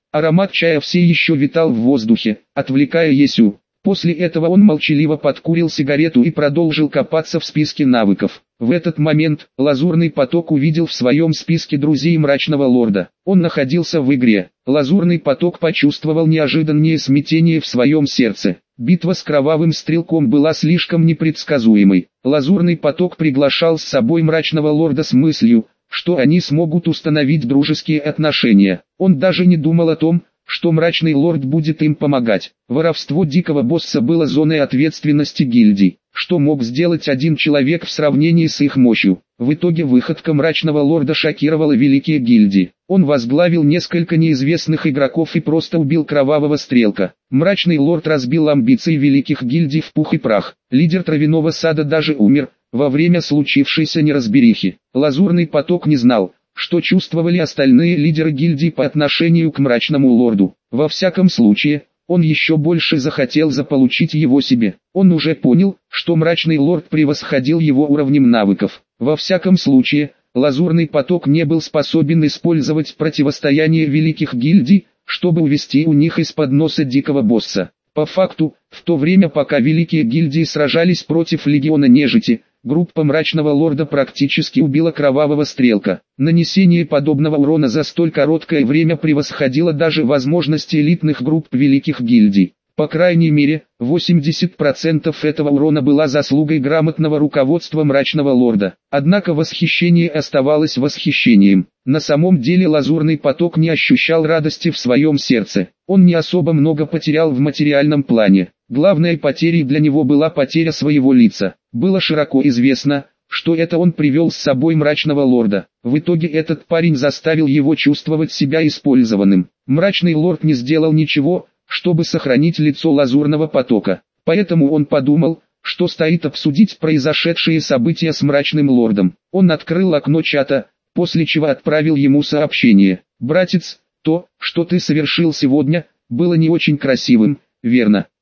Аромат чая все еще витал в воздухе, отвлекая Есю. После этого он молчаливо подкурил сигарету и продолжил копаться в списке навыков. В этот момент Лазурный поток увидел в своем списке друзей Мрачного Лорда. Он находился в игре. Лазурный поток почувствовал неожиданное смятение в своем сердце. Битва с Кровавым Стрелком была слишком непредсказуемой. Лазурный поток приглашал с собой Мрачного Лорда с мыслью, что они смогут установить дружеские отношения. Он даже не думал о том, что Мрачный Лорд будет им помогать. Воровство Дикого Босса было зоной ответственности гильдий. Что мог сделать один человек в сравнении с их мощью? В итоге выходка Мрачного Лорда шокировала великие гильдии. Он возглавил несколько неизвестных игроков и просто убил Кровавого Стрелка. Мрачный Лорд разбил амбиции великих гильдий в пух и прах. Лидер Травяного Сада даже умер во время случившейся неразберихи. Лазурный поток не знал, что чувствовали остальные лидеры гильдии по отношению к Мрачному Лорду. Во всяком случае, он еще больше захотел заполучить его себе. Он уже понял, что Мрачный Лорд превосходил его уровнем навыков. Во всяком случае, Лазурный поток не был способен использовать противостояние великих гильдий, чтобы увести у них из-под носа Дикого Босса. По факту, в то время пока великие гильдии сражались против Легиона Нежити, группа Мрачного Лорда практически убила Кровавого Стрелка. Нанесение подобного урона за столь короткое время превосходило даже возможности элитных групп великих гильдий. По крайней мере, восемьдесят процентов этого урона была заслугой грамотного руководства Мрачного Лорда. Однако восхищение оставалось восхищением. На самом деле Лазурный поток не ощущал радости в своем сердце. Он не особо много потерял в материальном плане. Главной потерей для него была потеря своего лица. Было широко известно, что это он привел с собой Мрачного Лорда. В итоге этот парень заставил его чувствовать себя использованным. Мрачный Лорд не сделал ничего, чтобы сохранить лицо Лазурного потока. Поэтому он подумал, что стоит обсудить произошедшие события с Мрачным Лордом. Он открыл окно чата, после чего отправил ему сообщение. «Братец, то, что ты совершил сегодня, было не очень красивым, верно?»